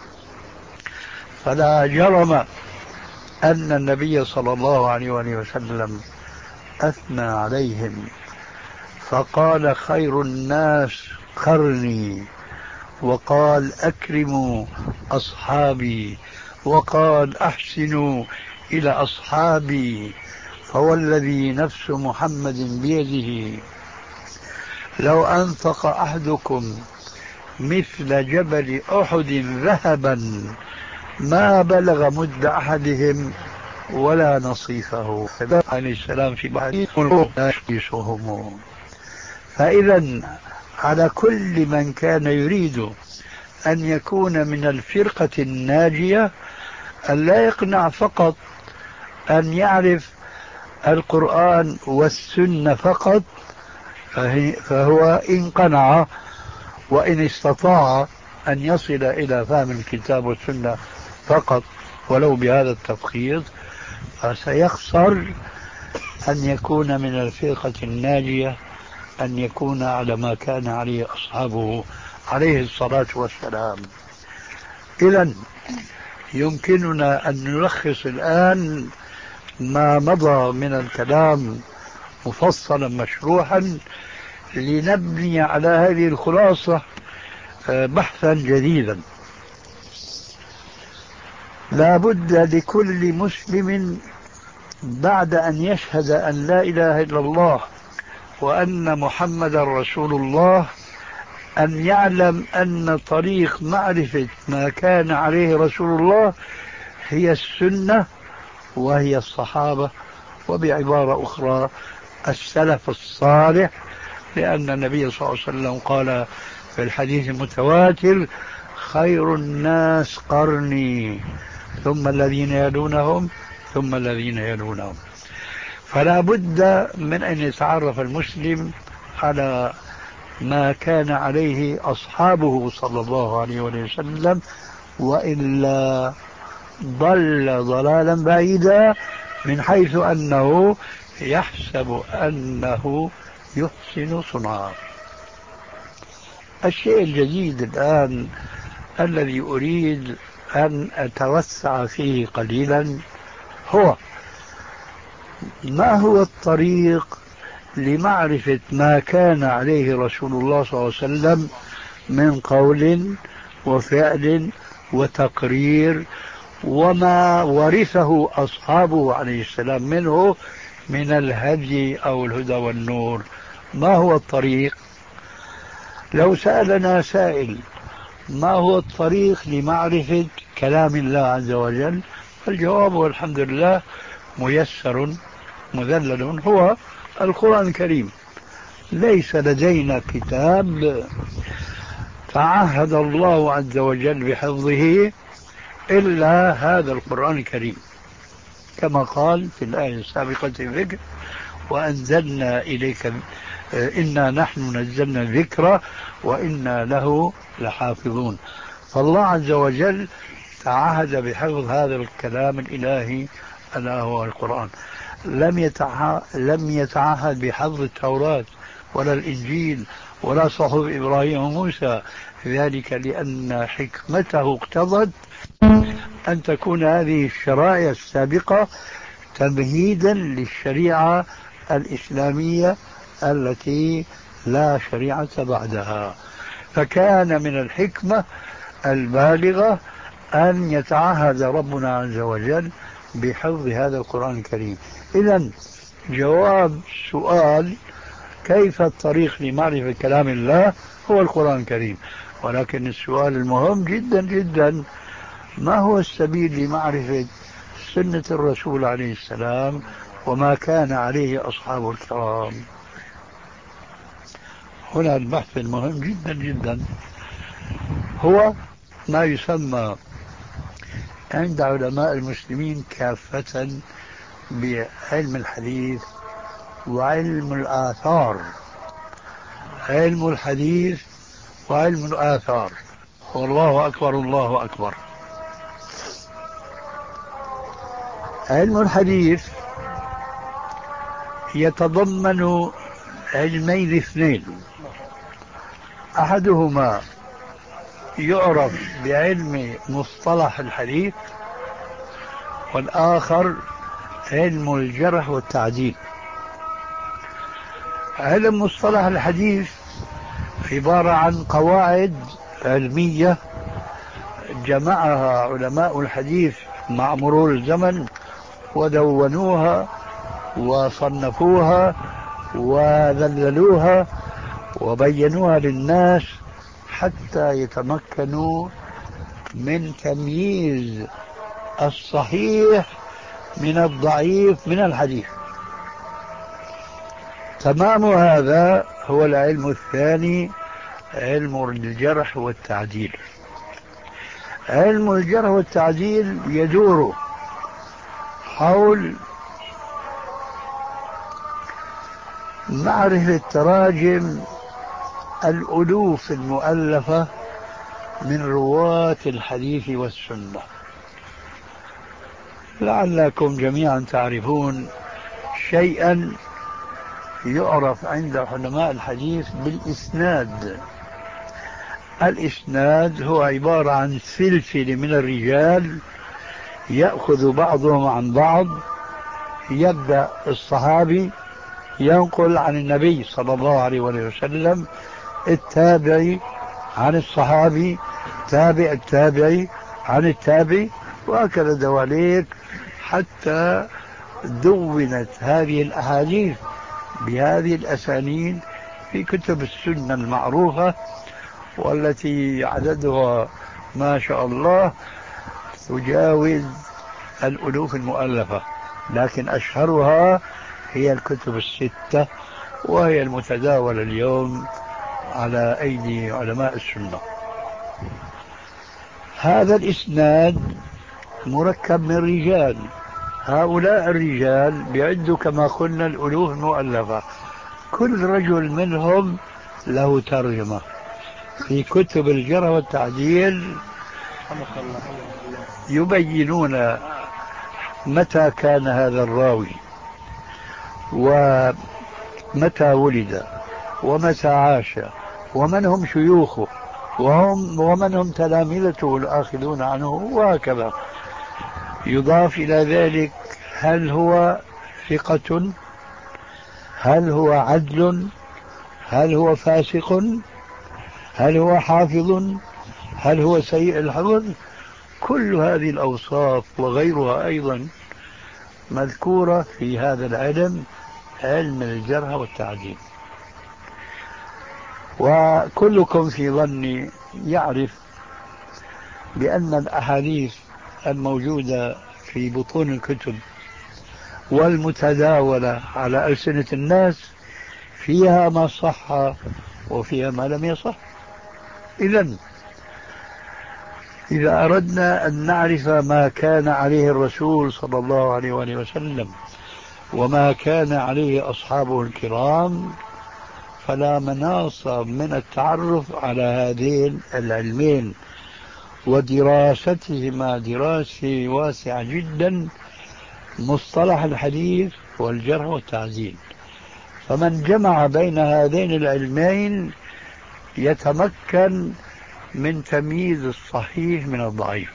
فلا جرم أن النبي صلى الله عليه وآله وسلم أثنى عليهم فقال خير الناس قرني، وقال أكرموا أصحابي، وقال أحسنوا إلى أصحابي، فوالذي نفس محمد بيده لو أنفق أحدكم مثل جبل أحد ذهبا ما بلغ مد أحدهم ولا نصيفه. عليه السلام في بحث يشيشهم. فإذا على كل من كان يريد أن يكون من الفرقة الناجية أن لا يقنع فقط أن يعرف القرآن والسنة فقط، فهو إن قنع وإن استطاع أن يصل إلى فهم الكتاب والسنة فقط ولو بهذا التفخيص، فسيخسر أن يكون من الفرقة الناجية، أن يكون على ما كان عليه أصحابه عليه الصلاة والسلام. إذن يمكننا أن نلخص الآن ما مضى من الكلام مفصلا مشروحا لنبني على هذه الخلاصة بحثا جديدا. لا بد لكل مسلم بعد أن يشهد أن لا إله إلا الله وأن محمد رسول الله أن يعلم أن طريق معرفة ما كان عليه رسول الله هي السنة وهي الصحابة، وبعبارة أخرى السلف الصالح، لأن النبي صلى الله عليه وسلم قال في الحديث المتواتر خير الناس قرني ثم الذين يلونهم ثم الذين يلونهم. فلا بد من أن يتعرف المسلم على ما كان عليه أصحابه صلى الله عليه وسلم، وإلا ضل ضلالا بعيدا من حيث أنه يحسب أنه يحسن صنعا. الشيء الجديد الآن الذي أريد أن أتوسع فيه قليلا هو ما هو الطريق لمعرفة ما كان عليه رسول الله صلى الله عليه وسلم من قول وفعل وتقرير، وما ورثه أصحابه عليه السلام منه من الهدي أو الهدى والنور. ما هو الطريق؟ لو سألنا سائل ما هو الطريق لمعرفة كلام الله عز وجل، الجواب والحمد لله ميسر مذلل، هو القرآن الكريم. ليس لدينا كتاب تعهد الله عز وجل بحفظه إلا هذا القرآن الكريم، كما قال في الآية السابقة الذكر وأنزلنا إليك إنا نحن نزلنا الذكر وإنا له لحافظون. فالله عز وجل تعهد بحفظ هذا الكلام الإلهي ألا هو القرآن. لم يتع... لم يتعهد بحفظ التوراة ولا الإنجيل ولا صحف إبراهيم وموسى، ذلك لأن حكمته اقتضت أن تكون هذه الشرائع السابقة تمهيدا للشريعة الإسلامية التي لا شريعة بعدها. فكان من الحكمة البالغة أن يتعهد ربنا عز وجل بحفظ هذا القرآن الكريم. إذن جواب سؤال كيف الطريق لمعرفة كلام الله هو القرآن الكريم، ولكن السؤال المهم جدا جدا ما هو السبيل لمعرفة سنة الرسول عليه السلام وما كان عليه أصحاب الكرام؟ هنا البحث المهم جدا جدا هو ما يسمى عند علماء المسلمين كافة بعلم الحديث وعلم الآثار. علم الحديث وعلم الآثار، والله أكبر الله أكبر. علم الحديث يتضمن علمين اثنين، أحدهما يعرف بعلم مصطلح الحديث، والآخر علم الجرح والتعديل. علم مصطلح الحديث عبارة عن قواعد علمية جمعها علماء الحديث مع مرور الزمن ودونوها وصنفوها وذللوها وبينوها للناس حتى يتمكنوا من تمييز الصحيح من الضعيف من الحديث. تمام هذا هو العلم الثاني، علم الجرح والتعديل. علم الجرح والتعديل يدور حول معرفة تراجم الألوف المؤلفة من رواة الحديث والسنة. لعلكم جميعا تعرفون شيئا يعرف عند علماء الحديث بالإسناد. الإسناد هو عبارة عن سلسلة من الرجال يأخذ بعضهم عن بعض، يبدأ الصحابي ينقل عن النبي صلى الله عليه وسلم، التابعي عن الصحابي، تابع التابعي عن التابعي، وهكذا دواليك حتى دونت هذه الأحاديث بهذه الأسانيد في كتب السنة المعروفة، والتي عددها ما شاء الله تجاوز الألوف المؤلفة، لكن أشهرها هي الكتب الستة، وهي المتداولة اليوم على أيدي علماء السنة. هذا الإسناد مركب من رجال، هؤلاء الرجال بيعدوا كما قلنا الألوف المؤلفة، كل رجل منهم له ترجمة. في كتب الجرح والتعديل يبينون متى كان هذا الراوي ومتى ولد ومتى عاش ومن هم شيوخه وهم ومن هم تلامذته الآخذون عنه، وهكذا. يضاف إلى ذلك هل هو ثقة، هل هو عدل، هل هو فاسق، هل هو حافظ، هل هو سيء الحفظ. كل هذه الأوصاف وغيرها أيضا مذكورة في هذا العلم، علم الجرح والتعديل. وكلكم في ظني يعرف بأن الأحاديث الموجودة في بطون الكتب والمتداولة على ألسنة الناس فيها ما صح وفيها ما لم يصح. إذن إذا أردنا أن نعرف ما كان عليه الرسول صلى الله عليه وآله وسلم وما كان عليه أصحابه الكرام، فلا مناص من التعرف على هذين العلمين، ودراستهما دراسة واسعة جدا، مصطلح الحديث والجرح والتعديل. فمن جمع بين هذين العلمين يتمكن من تمييز الصحيح من الضعيف.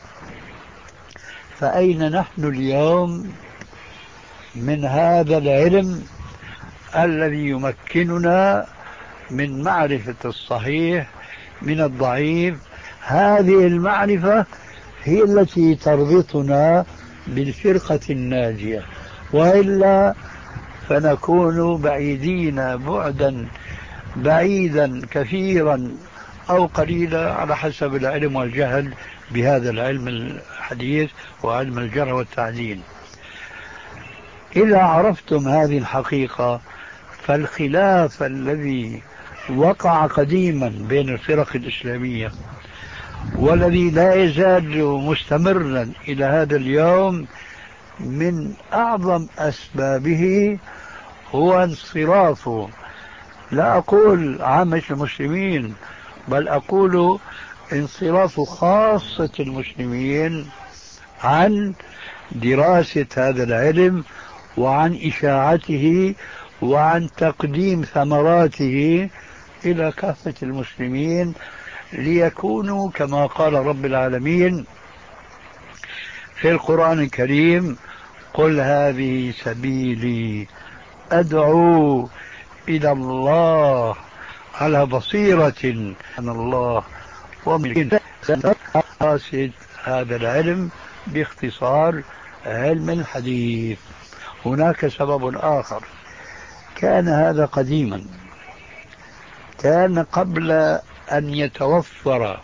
فأين نحن اليوم من هذا العلم الذي يمكننا من معرفة الصحيح من الضعيف؟ هذه المعرفة هي التي تربطنا بالفرقة الناجية، وإلا فنكون بعيدين بعدا بعيدا كثيرا أو قليلا على حسب العلم والجهل بهذا العلم الحديث وعلم الجرح والتعديل. إذا عرفتم هذه الحقيقة فالخلاف الذي وقع قديما بين الفرق الإسلامية والذي لا يزال مستمرا إلى هذا اليوم من أعظم أسبابه هو انصراف، لا أقول عامة المسلمين، بل أقول انصراف خاصة المسلمين عن دراسة هذا العلم وعن إشاعته وعن تقديم ثمراته إلى كافة المسلمين، ليكونوا كما قال رب العالمين في القرآن الكريم: قل هذه سبيلي أدعو إلى الله على بصيرة أن الله ومن دراسة هذا العلم باختصار علم الحديث. هناك سبب آخر، كان هذا قديما، كان قبل أن يتوفر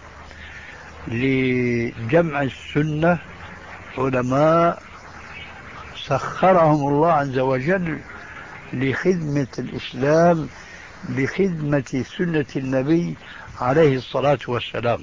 لجمع السنة علماء سخرهم الله عز وجل لخدمة الإسلام بخدمة سنة النبي عليه الصلاة والسلام.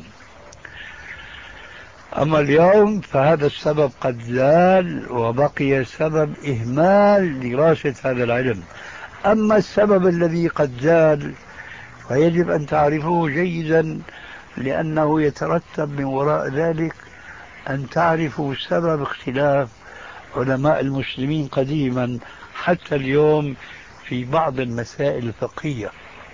أما اليوم فهذا السبب قد زال وبقي سبب إهمال دراسة هذا العلم. أما السبب الذي قد زال فيجب أن تعرفوه جيدا، لأنه يترتب من وراء ذلك أن تعرفوا سبب اختلاف علماء المسلمين قديما حتى اليوم في بعض المسائل الفقهية.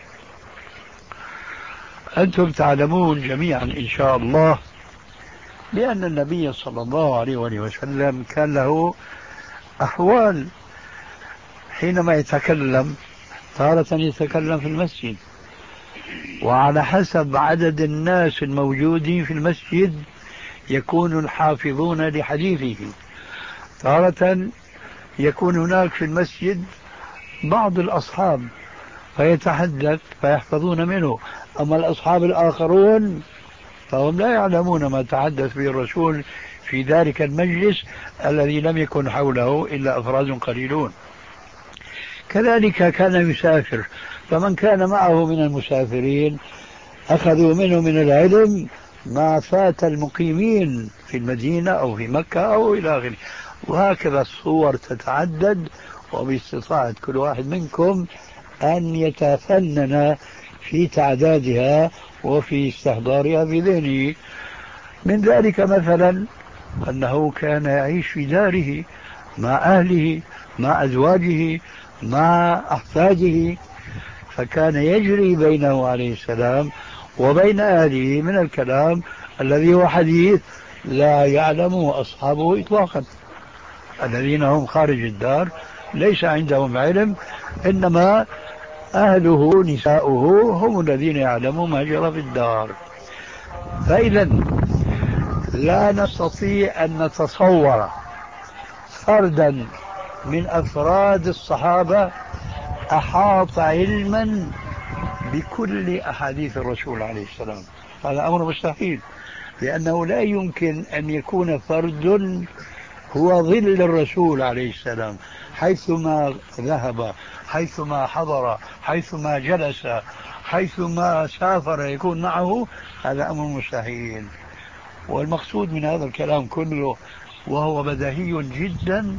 أنتم تعلمون جميعا إن شاء الله بأن النبي صلى الله عليه وسلم كان له أحوال حينما يتكلم. تارة يتكلم في المسجد وعلى حسب عدد الناس الموجودين في المسجد يكون الحافظون لحديثه. تارة يكون هناك في المسجد بعض الأصحاب فيتحدث فيحفظون منه، أما الأصحاب الآخرون فهم لا يعلمون ما تحدث به الرسول في ذلك المجلس الذي لم يكن حوله إلا أفراد قليلون. كذلك كان يسافر، فمن كان معه من المسافرين أخذوا منه من العلم ما فات المقيمين في المدينة أو في مكة أو إلى آخره. وهكذا الصور تتعدد، وباستطاعة كل واحد منكم أن يتفنن في تعدادها وفي استحضارها في ذهنه. من ذلك مثلا أنه كان يعيش في داره مع أهله مع أزواجه مع أحفاده، فكان يجري بينه عليه السلام وبين أهله من الكلام الذي هو حديث لا يعلمه أصحابه إطلاقا. الذين هم خارج الدار ليس عندهم علم، إنما أهله نساؤه هم الذين يعلمون ما جرى في الدار. فإذا لا نستطيع أن نتصور فردا من أفراد الصحابة أحاط علما بكل أحاديث الرسول عليه السلام. هذا أمر مستحيل، لأنه لا يمكن أن يكون فرد هو ظل الرسول عليه السلام حيثما ذهب، حيثما حضر، حيثما جلس، حيثما سافر يكون معه. هذا أمر مستحيل. والمقصود من هذا الكلام كله وهو بديهي جدا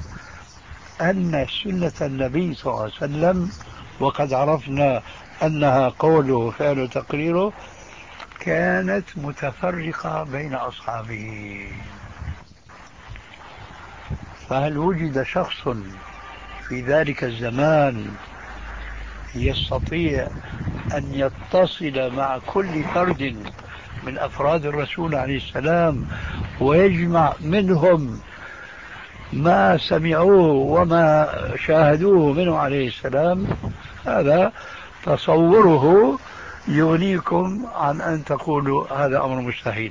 أن سنة النبي صلى الله عليه وسلم، وقد عرفنا أنها قوله وفعله وتقريره، كانت متفرقة بين أصحابه. فهل وجد شخص في ذلك الزمان يستطيع أن يتصل مع كل فرد من أفراد الرسول عليه السلام ويجمع منهم ما سمعوه وما شاهدوه منه عليه السلام؟ هذا تصوره يغنيكم عن أن تقولوا هذا أمر مستحيل.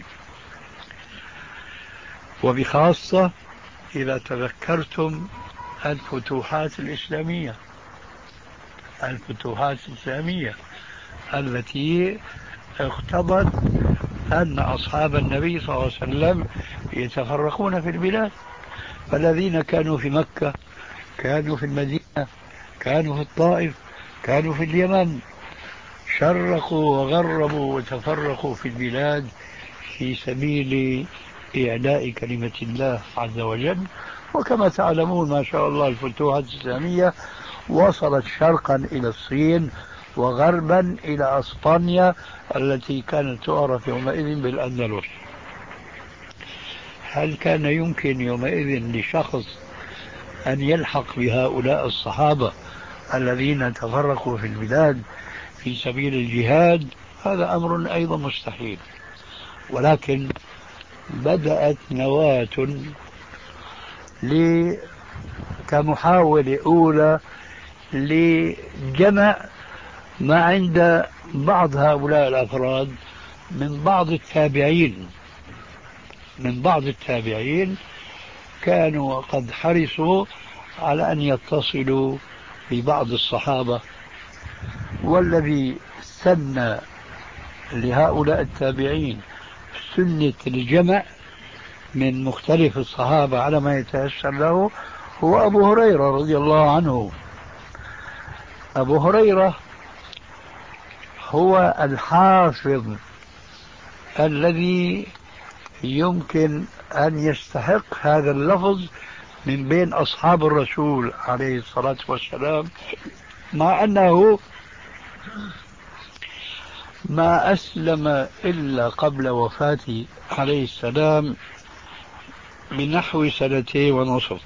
وبخاصة إذا تذكرتم الفتوحات الإسلامية الفتوحات الإسلامية التي اقتضت أن أصحاب النبي صلى الله عليه وسلم يتفرقون في البلاد. فالذين كانوا في مكة كانوا في المدينة، كانوا في الطائف، كانوا في اليمن، شرقوا وغربوا وتفرقوا في البلاد في سبيل إعلاء كلمة الله عز وجل. وكما تعلمون ما شاء الله الفتوحات الإسلامية وصلت شرقا إلى الصين وغربا إلى أسبانيا التي كانت تعرف يومئذ بالأندلس. هل كان يمكن يومئذ لشخص أن يلحق بهؤلاء الصحابة الذين تفرقوا في البلاد في سبيل الجهاد؟ هذا أمر أيضا مستحيل. ولكن بدأت نواة كمحاولة أولى لجمع ما عند بعض هؤلاء الأفراد من بعض التابعين من بعض التابعين كانوا قد حرصوا على أن يتصلوا ببعض الصحابة. والذي سن لهؤلاء التابعين سنة الجمع من مختلف الصحابة على ما يتيسر له هو أبو هريرة رضي الله عنه. أبو هريرة هو الحافظ الذي يمكن أن يستحق هذا اللفظ من بين أصحاب الرسول عليه الصلاة والسلام، مع أنه ما أسلم إلا قبل وفاته عليه السلام بنحو سنتين ونصف.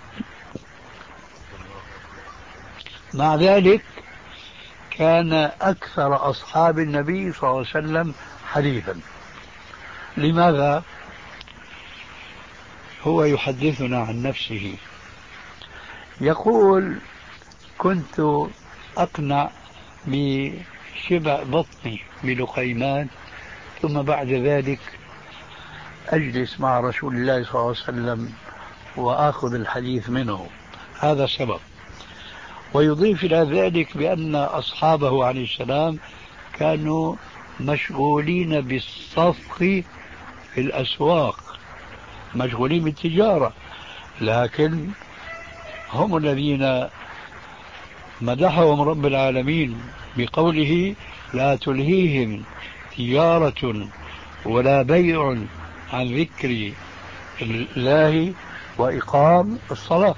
مع ذلك كان أكثر أصحاب النبي صلى الله عليه وسلم حديثا. لماذا؟ هو يحدثنا عن نفسه يقول: كنت أقنع بشبع بطني بلقيمان، ثم بعد ذلك أجلس مع رسول الله صلى الله عليه وسلم وآخذ الحديث منه. هذا سبب. ويضيف إلى ذلك بأن أصحابه عليه السلام كانوا مشغولين بالصفق في الأسواق، مشغولين بالتجارة، لكن هم الذين مدحهم رب العالمين بقوله: لا تلهيهم تجارة ولا بيع عن ذكر الله وإقام الصلاة.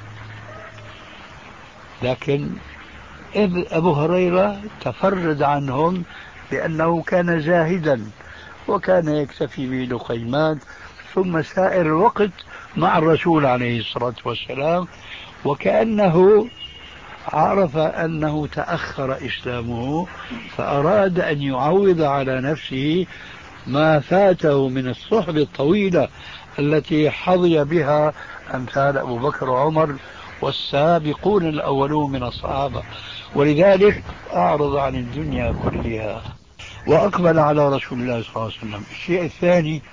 لكن أبو هريرة تفرد عنهم بأنه كان زاهدا وكان يكتفي بلقيمان، ثم سائر الوقت مع الرسول عليه الصلاة والسلام، وكأنه عرف أنه تأخر إسلامه فأراد أن يعوض على نفسه ما فاته من الصحبة الطويلة التي حظي بها أمثال أبو بكر وعمر والسابقون الأولون من الصحابة. ولذلك أعرض عن الدنيا كلها وأقبل على رسول الله صلى الله عليه وسلم. الشيء الثاني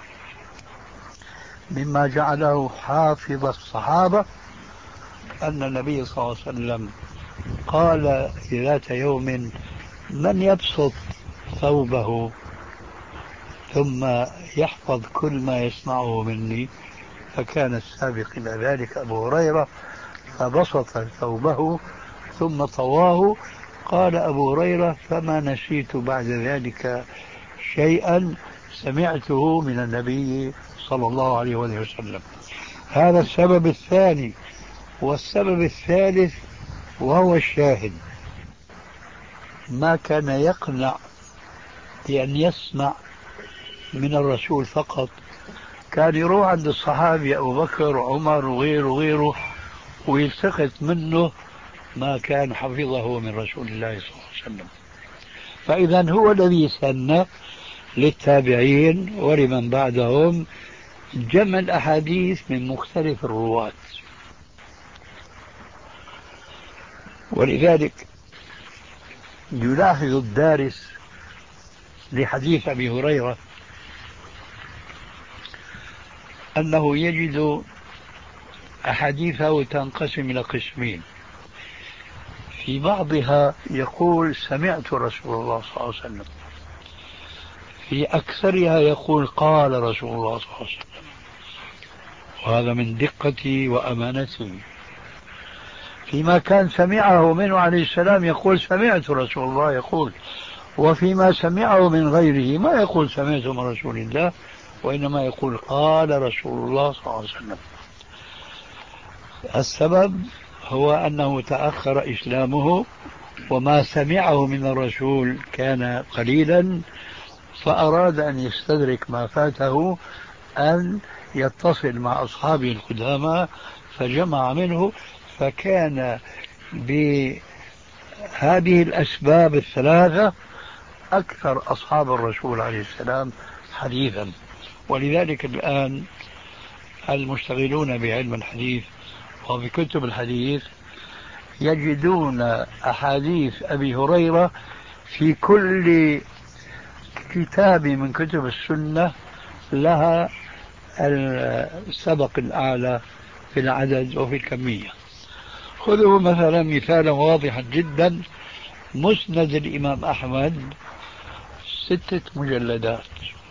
مما جعله حافظ الصحابة أن النبي صلى الله عليه وسلم قال ذات يوم: من يبسط ثوبه ثم يحفظ كل ما يسمعه مني؟ فكان السابق إلى ذلك أبو هريرة، فبسط ثوبه ثم طواه. قال أبو هريرة: فما نسيت بعد ذلك شيئا سمعته من النبي صلى الله عليه وسلم. هذا السبب الثاني. والسبب الثالث وهو الشاهد: ما كان يقنع بأن يسمع من الرسول فقط، كان يروح عند الصحابي أبو بكر وعمر وغيره وغيره ويلتقط منه ما كان حفظه من رسول الله صلى الله عليه وسلم. فإذا هو الذي سن للتابعين ولمن بعدهم جمع الأحاديث من مختلف الرواة. ولذلك يلاحظ الدارس لحديث أبي هريرة أنه يجد أحاديثه تنقسم إلى قسمين. في بعضها يقول سمعت رسول الله صلى الله عليه وسلم، في أكثرها يقول قال رسول الله صلى الله عليه وسلم، وهذا من دقتي وأمانتي. فيما كان سمعه منه عليه السلام يقول سمعت رسول الله يقول، وفيما سمعه من غيره ما يقول سمعت من رسول الله، وإنما يقول قال رسول الله صلى الله عليه وسلم. السبب هو أنه تأخر إسلامه وما سمعه من الرسول كان قليلا، فأراد أن يستدرك ما فاته أن يتصل مع أصحابه القدامى فجمع منه، فكان بهذه الأسباب الثلاثة أكثر أصحاب الرسول عليه السلام حديثا. ولذلك الآن المشتغلون بعلم الحديث وبكتب الحديث يجدون أحاديث أبي هريرة في كل كتاب من كتب السنة لها السبق الأعلى في العدد وفي الكمية. خذوا مثلا مثالا واضحا جدا، مسند الإمام أحمد ستة مجلدات،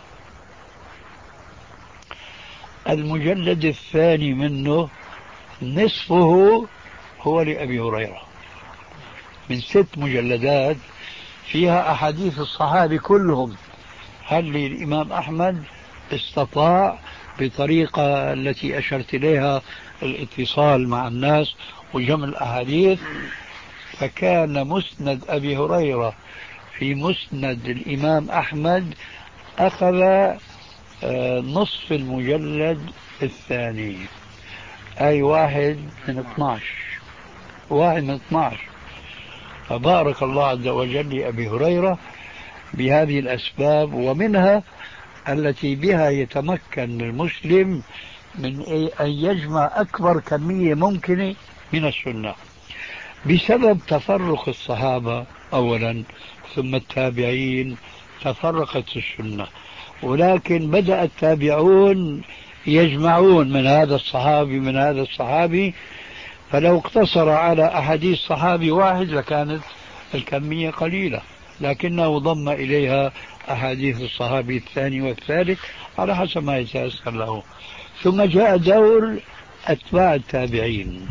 المجلد الثاني منه نصفه هو لأبي هريرة، من ست مجلدات فيها أحاديث الصحابة كلهم. هل الإمام أحمد استطاع بطريقة التي أشرت إليها الاتصال مع الناس وجمع الأحاديث، فكان مسند أبي هريرة في مسند الإمام أحمد أخذ نصف المجلد الثاني، أي واحد من اثناش واحد من اثناش. فبارك الله عز وجل لأبي هريرة بهذه الأسباب، ومنها التي بها يتمكن المسلم من أن يجمع أكبر كمية ممكنة من السنة بسبب تفرق الصحابة أولا، ثم التابعين تفرقت السنة، ولكن بدأ التابعون يجمعون من هذا الصحابي من هذا الصحابي، فلو اقتصر على أحاديث صحابي واحد لكانت الكمية قليلة، لكنه ضم إليها أحاديث الصحابي الثاني والثالث على حسب ما يتيسر له. ثم جاء دور أتباع التابعين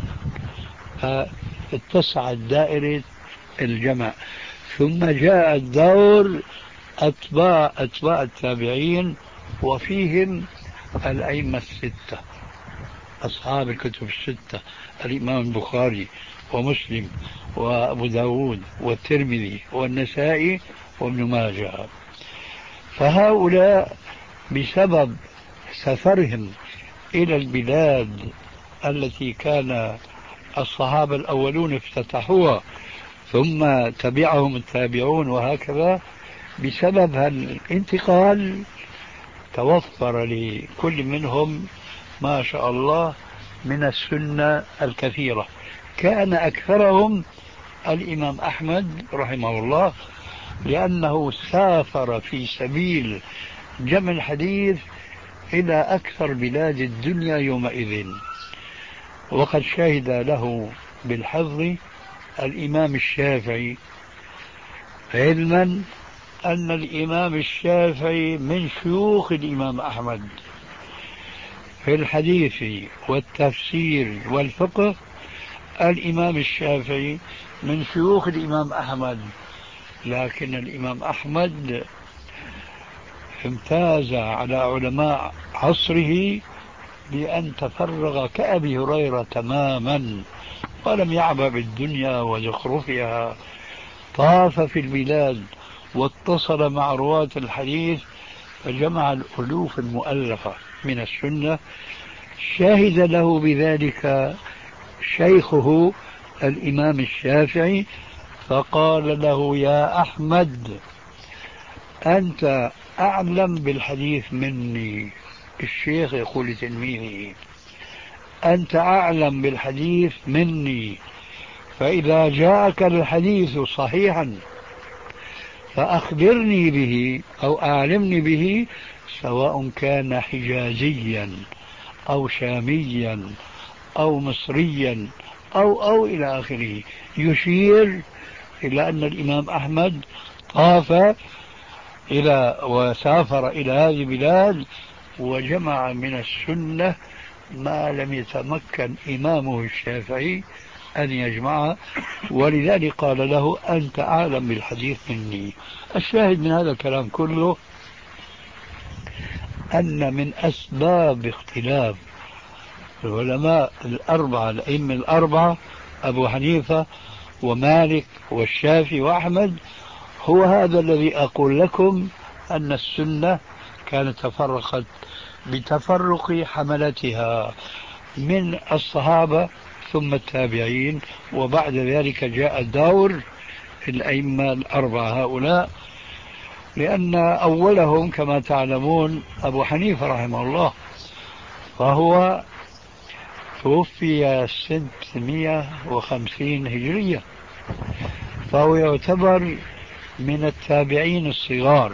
فاتسعت دائرة الجمع، ثم جاء الدور أتباع أتباع التابعين وفيهم الأئمة الستة أصحاب الكتب الستة، الإمام البخاري ومسلم وأبو داود والترمذي والنسائي وابن ماجه. فهؤلاء بسبب سفرهم إلى البلاد التي كان الصحابة الأولون افتتحوها ثم تبعهم التابعون وهكذا، بسبب الانتقال توفر لكل منهم ما شاء الله من السنة الكثيرة. كان أكثرهم الإمام أحمد رحمه الله، لأنه سافر في سبيل جمع الحديث إلى أكثر بلاد الدنيا يومئذ، وقد شهد له بالحظ الإمام الشافعي، علما أن الإمام الشافعي من شيوخ الإمام أحمد في الحديث والتفسير والفقه. الإمام الشافعي من شيوخ الإمام أحمد، لكن الإمام أحمد امتاز على علماء عصره بأن تفرغ كأبي هريرة تماما، ولم يعبأ بالدنيا وزخرفها، طاف في البلاد واتصل مع رواة الحديث فجمع الألوف المؤلفة من السنة. شهد له بذلك شيخه الإمام الشافعي فقال له: يا أحمد، أنت أعلم بالحديث مني. الشيخ يقول لتلميذه: أنت أعلم بالحديث مني، فإذا جاءك الحديث صحيحا فأخبرني به أو أعلمني به، سواء كان حجازيا أو شاميا أو مصريا أو أو إلى آخره. يشير إلى أن الإمام أحمد طاف إلى وسافر إلى هذه البلاد وجمع من السنة ما لم يتمكن إمامه الشافعي أن يجمعه، ولذلك قال له: أنت أعلم بالحديث مني. الشاهد من هذا الكلام كله أن من أسباب اختلاف العلماء الأربعة الأئمة الأربعة أبو حنيفة ومالك والشافعي وأحمد هو هذا الذي أقول لكم، أن السنة كانت تفرقت بتفرق حملتها من الصحابة ثم التابعين، وبعد ذلك جاء دور الأئمة الأربعة هؤلاء، لأن أولهم كما تعلمون أبو حنيفة رحمه الله، فهو توفي ستمائة وخمسين هجرية، فهو يعتبر من التابعين الصغار،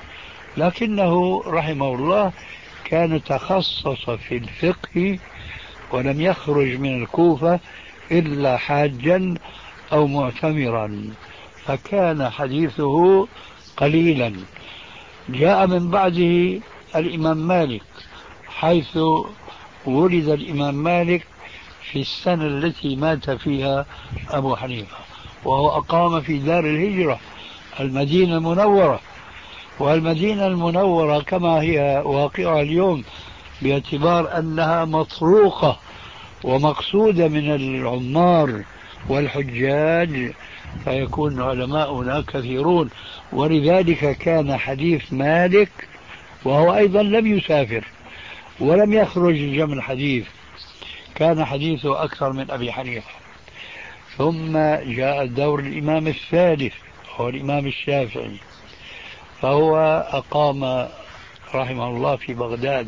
لكنه رحمه الله كان تخصص في الفقه ولم يخرج من الكوفة إلا حاجا أو معتمرا، فكان حديثه قليلا. جاء من بعده الإمام مالك، حيث ولد الإمام مالك في السنة التي مات فيها أبو حنيفة، وهو أقام في دار الهجرة المدينة المنورة، والمدينة المنورة كما هي واقعة اليوم باعتبار أنها مطروقة ومقصودة من العمار والحجاج، فيكون علماؤنا كثيرون، ولذلك كان حديث مالك، وهو أيضا لم يسافر ولم يخرج جمع الحديث، كان حديثه أكثر من أبي حنيفة. ثم جاء دور الإمام الثالث هو الإمام الشافعي، فهو أقام رحمه الله في بغداد،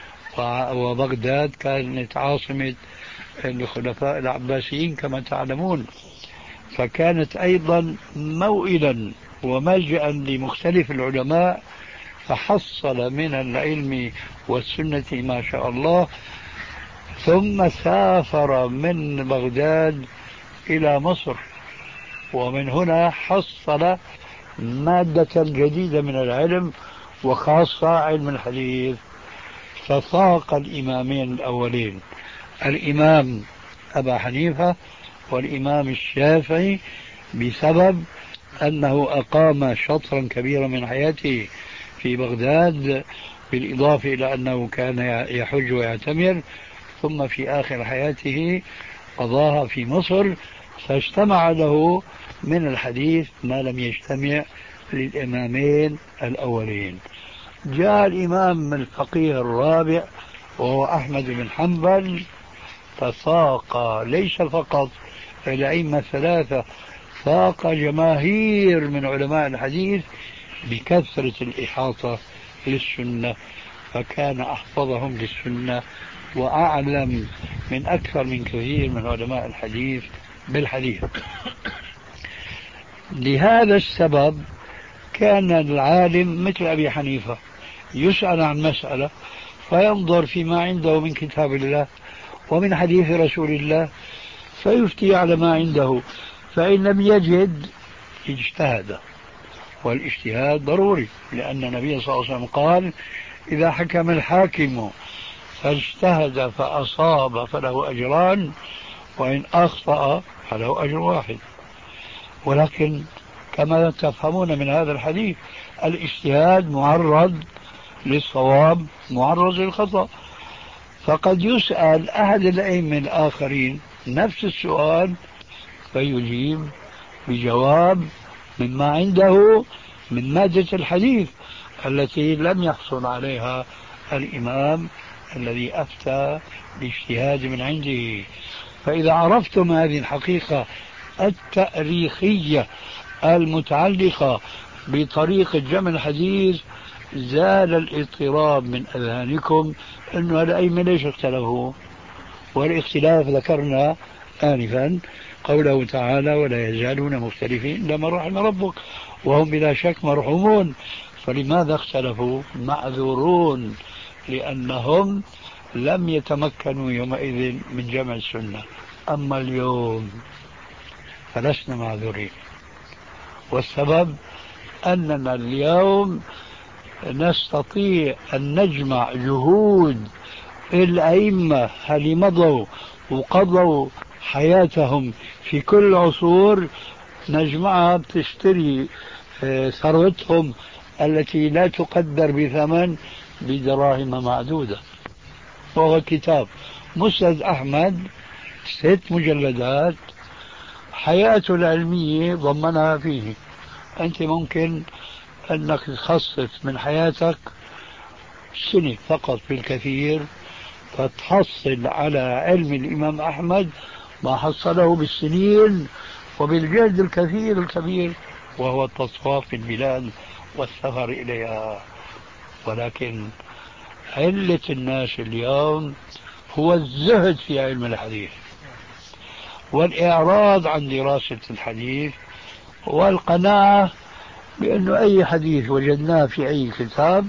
وبغداد كانت عاصمة الخلفاء العباسيين كما تعلمون، فكانت أيضا موئلا وملجأ لمختلف العلماء، فحصل من العلم والسنة ما شاء الله. ثم سافر من بغداد إلى مصر، ومن هنا حصل مادة جديدة من العلم، وخاصة علم الحديث، ففاق الإمامين الأولين الإمام أبا حنيفة والإمام الشافعي بسبب أنه أقام شطرا كبيرا من حياته في بغداد، بالإضافة إلى أنه كان يحج ويعتمر، ثم في آخر حياته قضاها في مصر، فاجتمع له من الحديث ما لم يجتمع للإمامين الأولين. جاء الإمام الفقيه الرابع وهو أحمد بن حنبل، فساق ليس فقط الأئمة الثلاثة، ساق جماهير من علماء الحديث بكثرة الإحاطة للسنة، فكان أحفظهم للسنة وأعلم من أكثر من كثير من علماء الحديث بالحديث. لهذا السبب كان العالم مثل أبي حنيفة يسأل عن مسألة فينظر فيما عنده من كتاب الله ومن حديث رسول الله فيفتي على ما عنده، فإن لم يجد اجتهد، والاجتهاد ضروري، لأن النبي صلى الله عليه وسلم قال: إذا حكم الحاكم فاجتهد فأصاب فله أجران، وإن أخطأ فله أجر واحد. ولكن كما تفهمون من هذا الحديث الاجتهاد معرض للصواب معرض للخطأ، فقد يسأل أحد الأئمة الآخرين نفس السؤال فيجيب بجواب مما عنده من مادة الحديث التي لم يحصل عليها الإمام الذي أفتى باجتهاد من عنده. فإذا عرفتم هذه الحقيقة التاريخية المتعلقة بطريقة جمع الحديث زال الاضطراب من أذهانكم أنه الأئمة ليش اختلفوا. والاختلاف ذكرنا آنفا قوله تعالى ولا يزالون مختلفين إلا من رحم ربك وهم بلا شك مرحومون. فلماذا اختلفوا؟ معذورون، لأنهم لم يتمكنوا يومئذ من جمع السنة. أما اليوم فلسنا معذورين، والسبب أننا اليوم نستطيع أن نجمع جهود الأئمة اللي مضوا وقضوا حياتهم في كل العصور، نجمعها بتشتري ثروتهم التي لا تقدر بثمن بدراهم معدودة. وهو كتاب مسند أحمد ست مجلدات حياته العلمية ضمنها فيه. أنت ممكن أنك تخصص من حياتك سنة فقط بالكثير فتحصل على علم الإمام أحمد ما حصله بالسنين وبالجهد الكثير الكبير، وهو التصفاف في البلاد والسفر إليها. ولكن علة الناس اليوم هو الزهد في علم الحديث والإعراض عن دراسة الحديث والقناعة بأنه أي حديث وجدناه في أي كتاب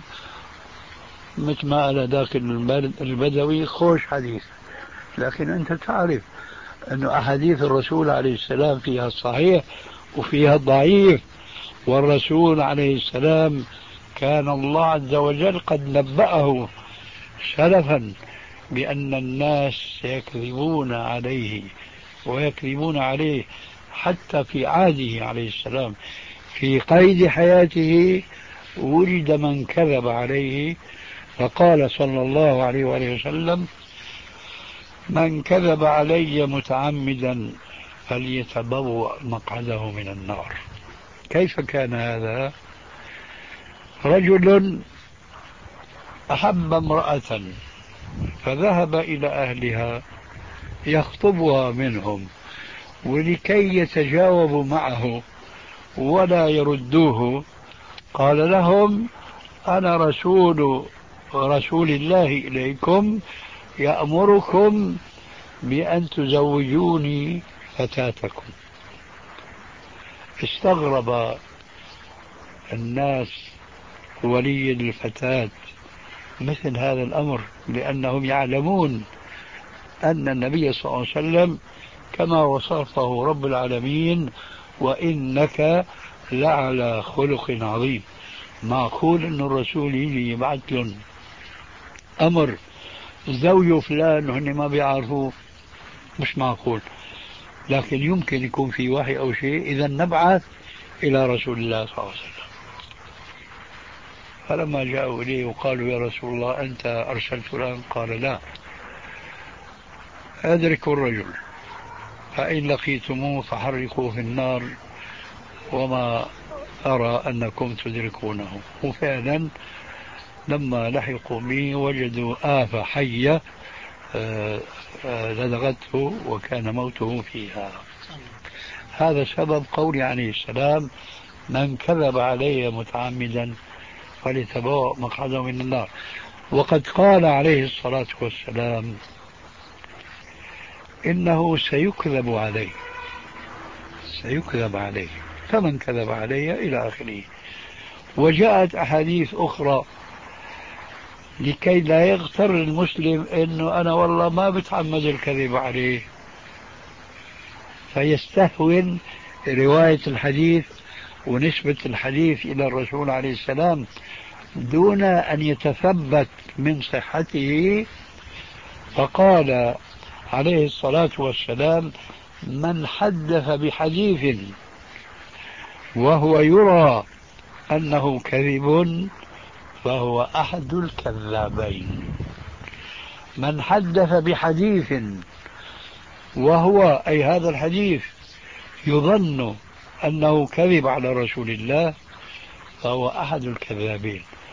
مثل ما قال ذاك البدوي خوش حديث. لكن أنت تعرف أن أحاديث الرسول عليه السلام فيها الصحيح وفيها الضعيف، والرسول عليه السلام كان الله عز وجل قد نبأه سلفا بأن الناس سيكذبون عليه ويكذبون عليه حتى في عهده عليه السلام. في قيد حياته وجد من كذب عليه، فقال صلى الله عليه وآله وسلم من كذب علي متعمدا فليتبوأ مقعده من النار. كيف كان هذا؟ رجل أحب امرأة فذهب إلى أهلها يخطبها منهم، ولكي يتجاوبوا معه ولا يردوه قال لهم أنا رسول رسول الله إليكم يأمركم بأن تزوجوني فتاتكم. استغرب الناس ولي الفتاة مثل هذا الأمر، لأنهم يعلمون أن النبي صلى الله عليه وسلم كما وصفه رب العالمين وإنك لعلى خلق عظيم. معقول أن الرسول يجي يبعث لهم أمر زوجوا فلان وهن ما بيعرفوه؟ مش معقول. لكن يمكن يكون في وحي أو شيء، إذا نبعث إلى رسول الله صلى الله عليه وسلم. فلما جاءوا إليه وقالوا يا رسول الله أنت أرسلت فلان قال لا، أدركوا الرجل فإن لقيتموه فحرقوه في النار وما أرى أنكم تدركونه. وفعلا لما لحقوا به وجدوا آفة حية لدغته وكان موته فيها. هذا سبب قولي عليه السلام من كذب علي متعمدا فليتبوأ مقعده من النار. وقد قال عليه الصلاة والسلام إنه سيكذب عليه سيكذب عليه فمن كذب علي إلى آخره. وجاءت أحاديث أخرى لكي لا يغتر المسلم إنه أنا والله ما بتعمد الكذب عليه، فيستهون رواية الحديث ونسبة الحديث إلى الرسول عليه السلام دون أن يتثبت من صحته. فقال عليه الصلاة والسلام من حدث بحديث وهو يرى أنه كذب فهو أحد الكذابين. من حدث بحديث وهو أي هذا الحديث يظن أنه كذب على رسول الله فهو أحد الكذابين.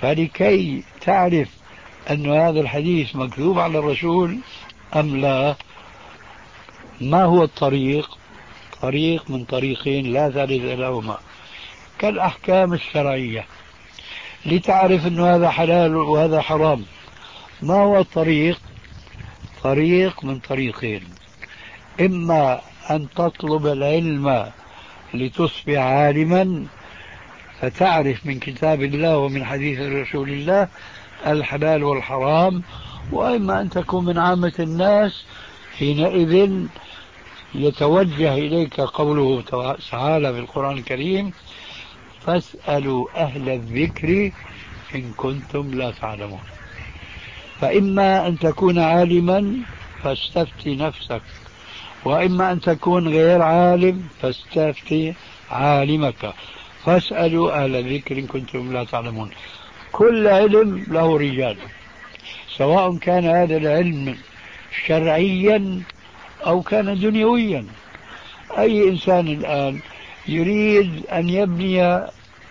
فلكي تعرف أن هذا الحديث مكذوب على الرسول أم لا، ما هو الطريق؟ طريق من طريقين لا ثالث لهما، كالأحكام الشرعية. لتعرف أن هذا حلال وهذا حرام، ما هو الطريق؟ طريق من طريقين: إما أن تطلب العلم لتصبح عالما فتعرف من كتاب الله ومن حديث رسول الله الحلال والحرام، وإما أن تكون من عامة الناس. حينئذ يتوجه إليك قوله تعالى في القرآن الكريم: فاسألوا أهل الذكر إن كنتم لا تعلمون. فإما أن تكون عالما فاستفتي نفسك، وإما أن تكون غير عالم فاستفتي عالمك. فاسألوا أهل الذكر إن كنتم لا تعلمون. كل علم له رجال، سواء كان هذا العلم شرعيا أو كان دنيويا. أي إنسان الآن يريد أن يبني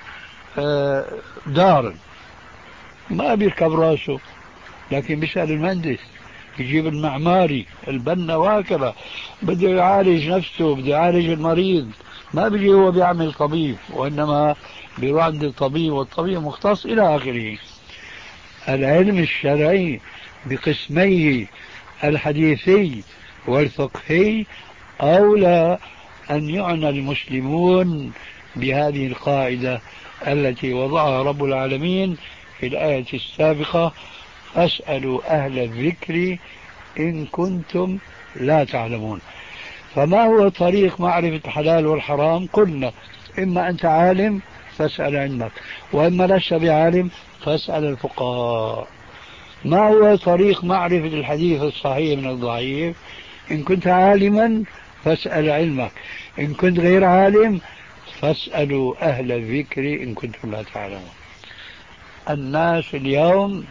دار، ما بيركب راسه، لكن بيسأل المهندس، يجيب المعماري، البنا، وهكذا. بده يعالج نفسه، بده يعالج المريض، ما بيجي هو بيعمل طبيب، وإنما بيروح عند الطبيب والطبيب مختص إلى آخره. العلم الشرعي بقسميه الحديثي والفقهي أولى أن يعنى المسلمون بهذه القاعدة التي وضعها رب العالمين في الآية السابقة: فاسألوا أهل الذكر إن كنتم لا تعلمون. فما هو طريق معرفة الحلال والحرام؟ قلنا: إما أنت عالم فاسأل علمك، وإما لست بعالم فاسأل الفقهاء. ما هو طريق معرفة الحديث الصحيح من الضعيف؟ إن كنت عالما فاسأل علمك، إن كنت غير عالم فاسألوا أهل الذكر إن كنتم لا تعلمون. الناس اليوم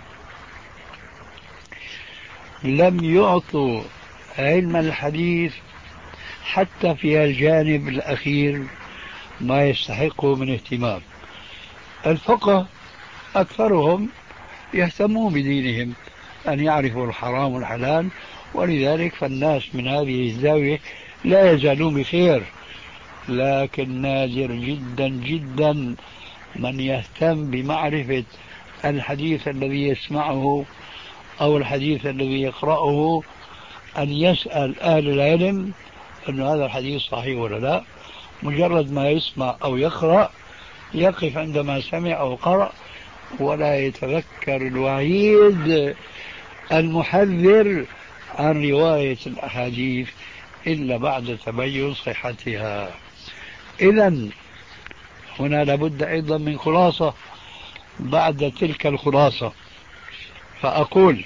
لم يعطوا علم الحديث حتى في الجانب الأخير ما يستحقه من اهتمام. الفقه أكثرهم يهتمون بدينهم، أن يعرفوا الحرام والحلال، ولذلك فالناس من هذه الزاوية لا يزالون بخير. لكن نادر جدا جدا من يهتم بمعرفة الحديث الذي يسمعه أو الحديث الذي يقرأه، أن يسأل أهل العلم أن هذا الحديث صحيح ولا لا. مجرد ما يسمع أو يقرأ يقف عندما سمع أو قرأ، ولا يتذكر الوعيد المحذر عن رواية الأحاديث إلا بعد تبين صحتها. إذن هنا لابد أيضا من خلاصة بعد تلك الخلاصة، فأقول: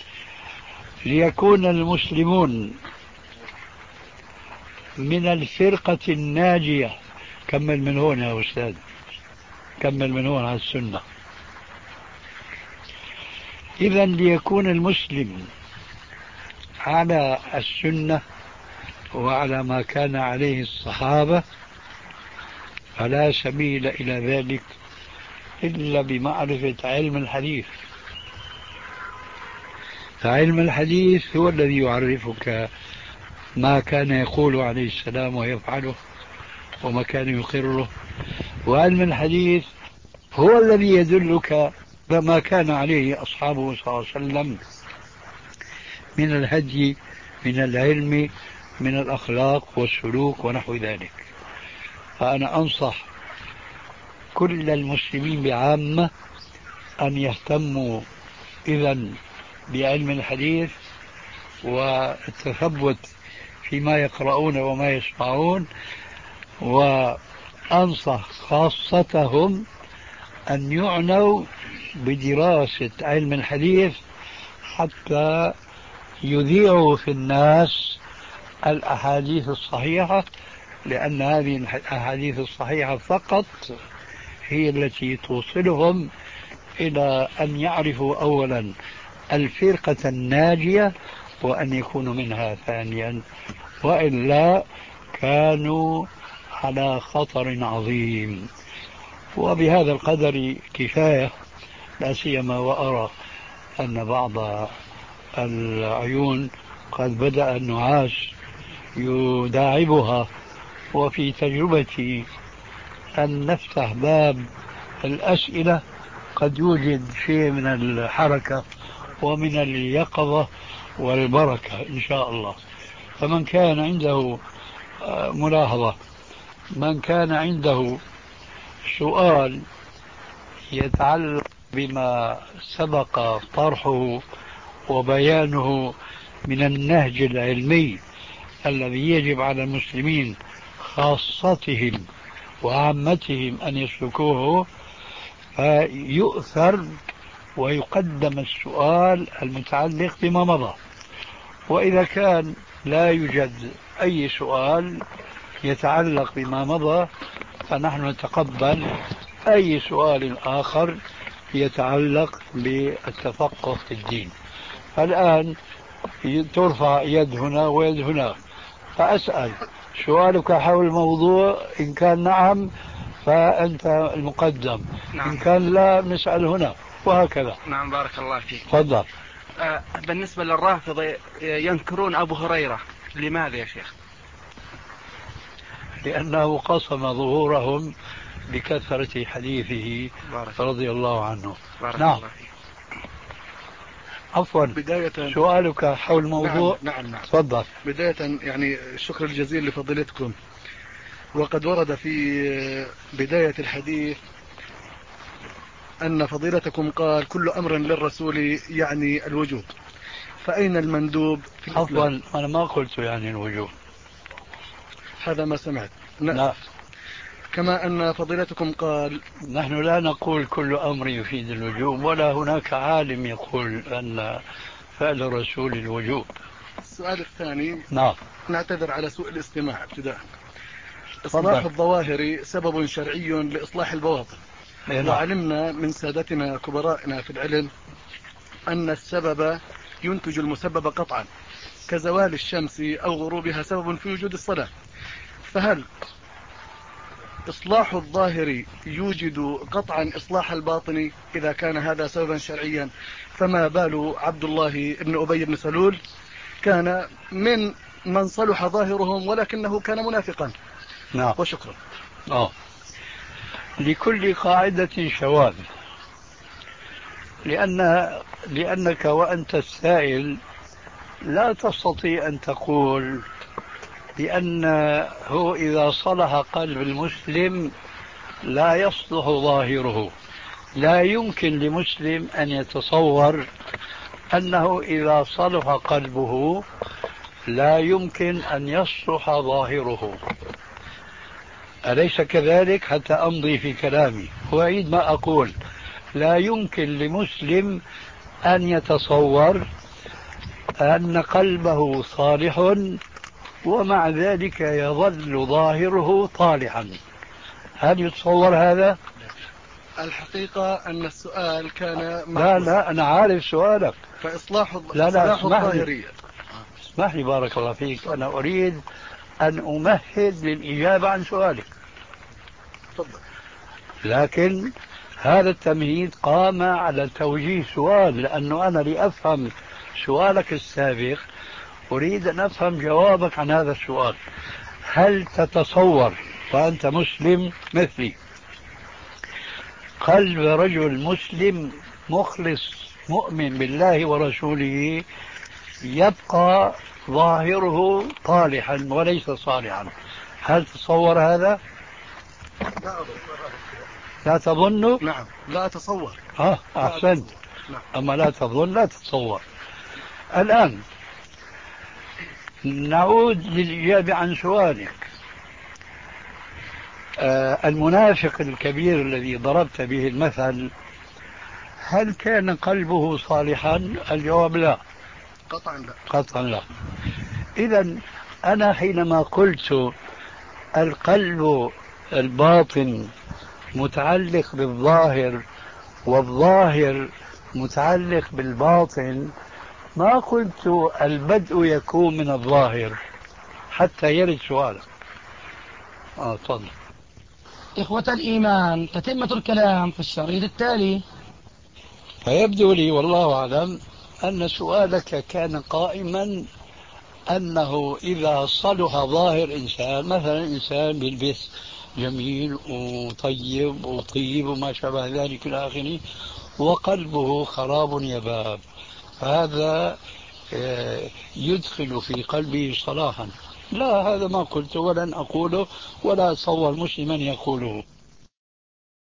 ليكون المسلمون من الفرقة الناجية. كمل من هون يا أستاذ، كمل من هون على السنة. إذن ليكون المسلم على السنة وعلى ما كان عليه الصحابة، فلا سبيل إلى ذلك إلا بمعرفة علم الحديث. فعلم الحديث هو الذي يعرفك ما كان يقول عليه السلام ويفعله وما كان يقره، وعلم الحديث هو الذي يدلك بما كان عليه أصحابه صلى الله عليه وسلم من الهدي، من العلم، من الأخلاق والسلوك ونحو ذلك. فأنا أنصح كل المسلمين بعامة أن يهتموا إذن بعلم الحديث والتثبت فيما يقرؤون وما يسمعون، وأنصح خاصتهم أن يعنوا بدراسة علم الحديث حتى يذيعوا في الناس الأحاديث الصحيحة، لأن هذه الأحاديث الصحيحة فقط هي التي توصلهم إلى أن يعرفوا أولا الفرقة الناجية وأن يكونوا منها ثانيا، وإلا كانوا على خطر عظيم. وبهذا القدر كفاية، لا سيما وأرى أن بعض العيون قد بدأ النعاس يداعبها، وفي تجربتي أن نفتح باب الأسئلة قد يوجد شيء من الحركة ومن اليقظة والبركة إن شاء الله. فمن كان عنده ملاحظة، من كان عنده سؤال يتعلق بما سبق طرحه وبيانه من النهج العلمي الذي يجب على المسلمين خاصتهم وعامتهم أن يسلكوه، فيؤثر ويقدم السؤال المتعلق بما مضى. وإذا كان لا يوجد أي سؤال يتعلق بما مضى فنحن نتقبل أي سؤال آخر يتعلق بالتفقه في الدين. الآن ترفع يد هنا ويد هناك، فأسأل سؤالك حول الموضوع، إن كان نعم فأنت المقدم، نعم. إن كان لا نسأل هنا، وهكذا. نعم بارك الله فيك. تفضل. آه بالنسبة للرافضة ينكرون أبو هريرة، لماذا يا شيخ؟ لأنه قصم ظهورهم بكثرة حديثه رضي الله عنه. بارك نعم. الله فيك. عفوا، بداية سؤالك حول الموضوع. نعم نعم, نعم. تفضل. بداية يعني الشكر الجزيل لفضيلتكم. وقد ورد في بداية الحديث أن فضيلتكم قال كل أمر للرسول يعني الوجوب، فأين المندوب في الإسلام؟ عفوا، أنا ما قلت يعني الوجوب، هذا ما سمعت. لا. كما أن فضيلتكم قال نحن لا نقول كل أمر يفيد الوجوب، ولا هناك عالم يقول أن فعل الرسول الوجوب. السؤال الثاني. نعم. نعتذر على سوء الاستماع ابتداء. إصلاح الظواهر سبب شرعي لإصلاح البواطن. وعلمنا من سادتنا كبرائنا في العلم أن السبب ينتج المسبب قطعا، كزوال الشمس أو غروبها سبب في وجود الصلاة. فهل إصلاح الظاهر يوجد قطعا إصلاح الباطن؟ إذا كان هذا سببا شرعيا فما بال عبد الله بن أبي بن سلول كان من من صلح ظاهرهم ولكنه كان منافقا. نعم. وشكرا. آه. لكل قاعدة شواذ، لأن لأنك وأنت السائل لا تستطيع أن تقول بأنه إذا صلح قلب المسلم لا يصلح ظاهره. لا يمكن لمسلم أن يتصور أنه إذا صلح قلبه لا يمكن أن يصلح ظاهره. أليس كذلك؟ حتى أمضي في كلامي وأعيد ما أقول. لا يمكن لمسلم أن يتصور أن قلبه صالح ومع ذلك يظل ظاهره طالحا. هل يتصور هذا؟ الحقيقة أن السؤال كان لا لا أنا عارف سؤالك. فإصلاح لا لا الظاهرية. اسمح لي بارك الله فيك، أنا أريد أن أمهد للإجابة عن سؤالك. تفضل. لكن هذا التمهيد قام على توجيه سؤال، لأنه أنا لأفهم سؤالك السابق أريد أن أفهم جوابك عن هذا السؤال. هل تتصور وأنت مسلم مثلي قلب رجل مسلم مخلص مؤمن بالله ورسوله يبقى ظاهره طالحا وليس صالحا؟ هل تتصور هذا؟ لا أظن. لا تظن؟ نعم لا أتصور. ها أحسنت. نعم. أما لا تظن لا تتصور. الآن نعود للإجابة عن سؤالك. آه المنافق الكبير الذي ضربت به المثل هل كان قلبه صالحا؟ الجواب لا. قطعا لا. قطعا لا. إذا أنا حينما قلت القلب الباطن متعلق بالظاهر والظاهر متعلق بالباطن ما قلت البدء يكون من الظاهر حتى يرد سؤالك. آه تفضل. إخوة الإيمان، تتمة الكلام في الشريط التالي. فيبدو لي والله أعلم أن سؤالك كان قائما أنه إذا صلح ظاهر إنسان، مثلا إنسان بيلبس جميل وطيب وطيب وما شابه ذلك إلى آخره، وقلبه خراب يباب، فهذا يدخل في قلبه صلاحا. لا، هذا ما قلت ولن أقوله ولا أتصور مسلما يقوله.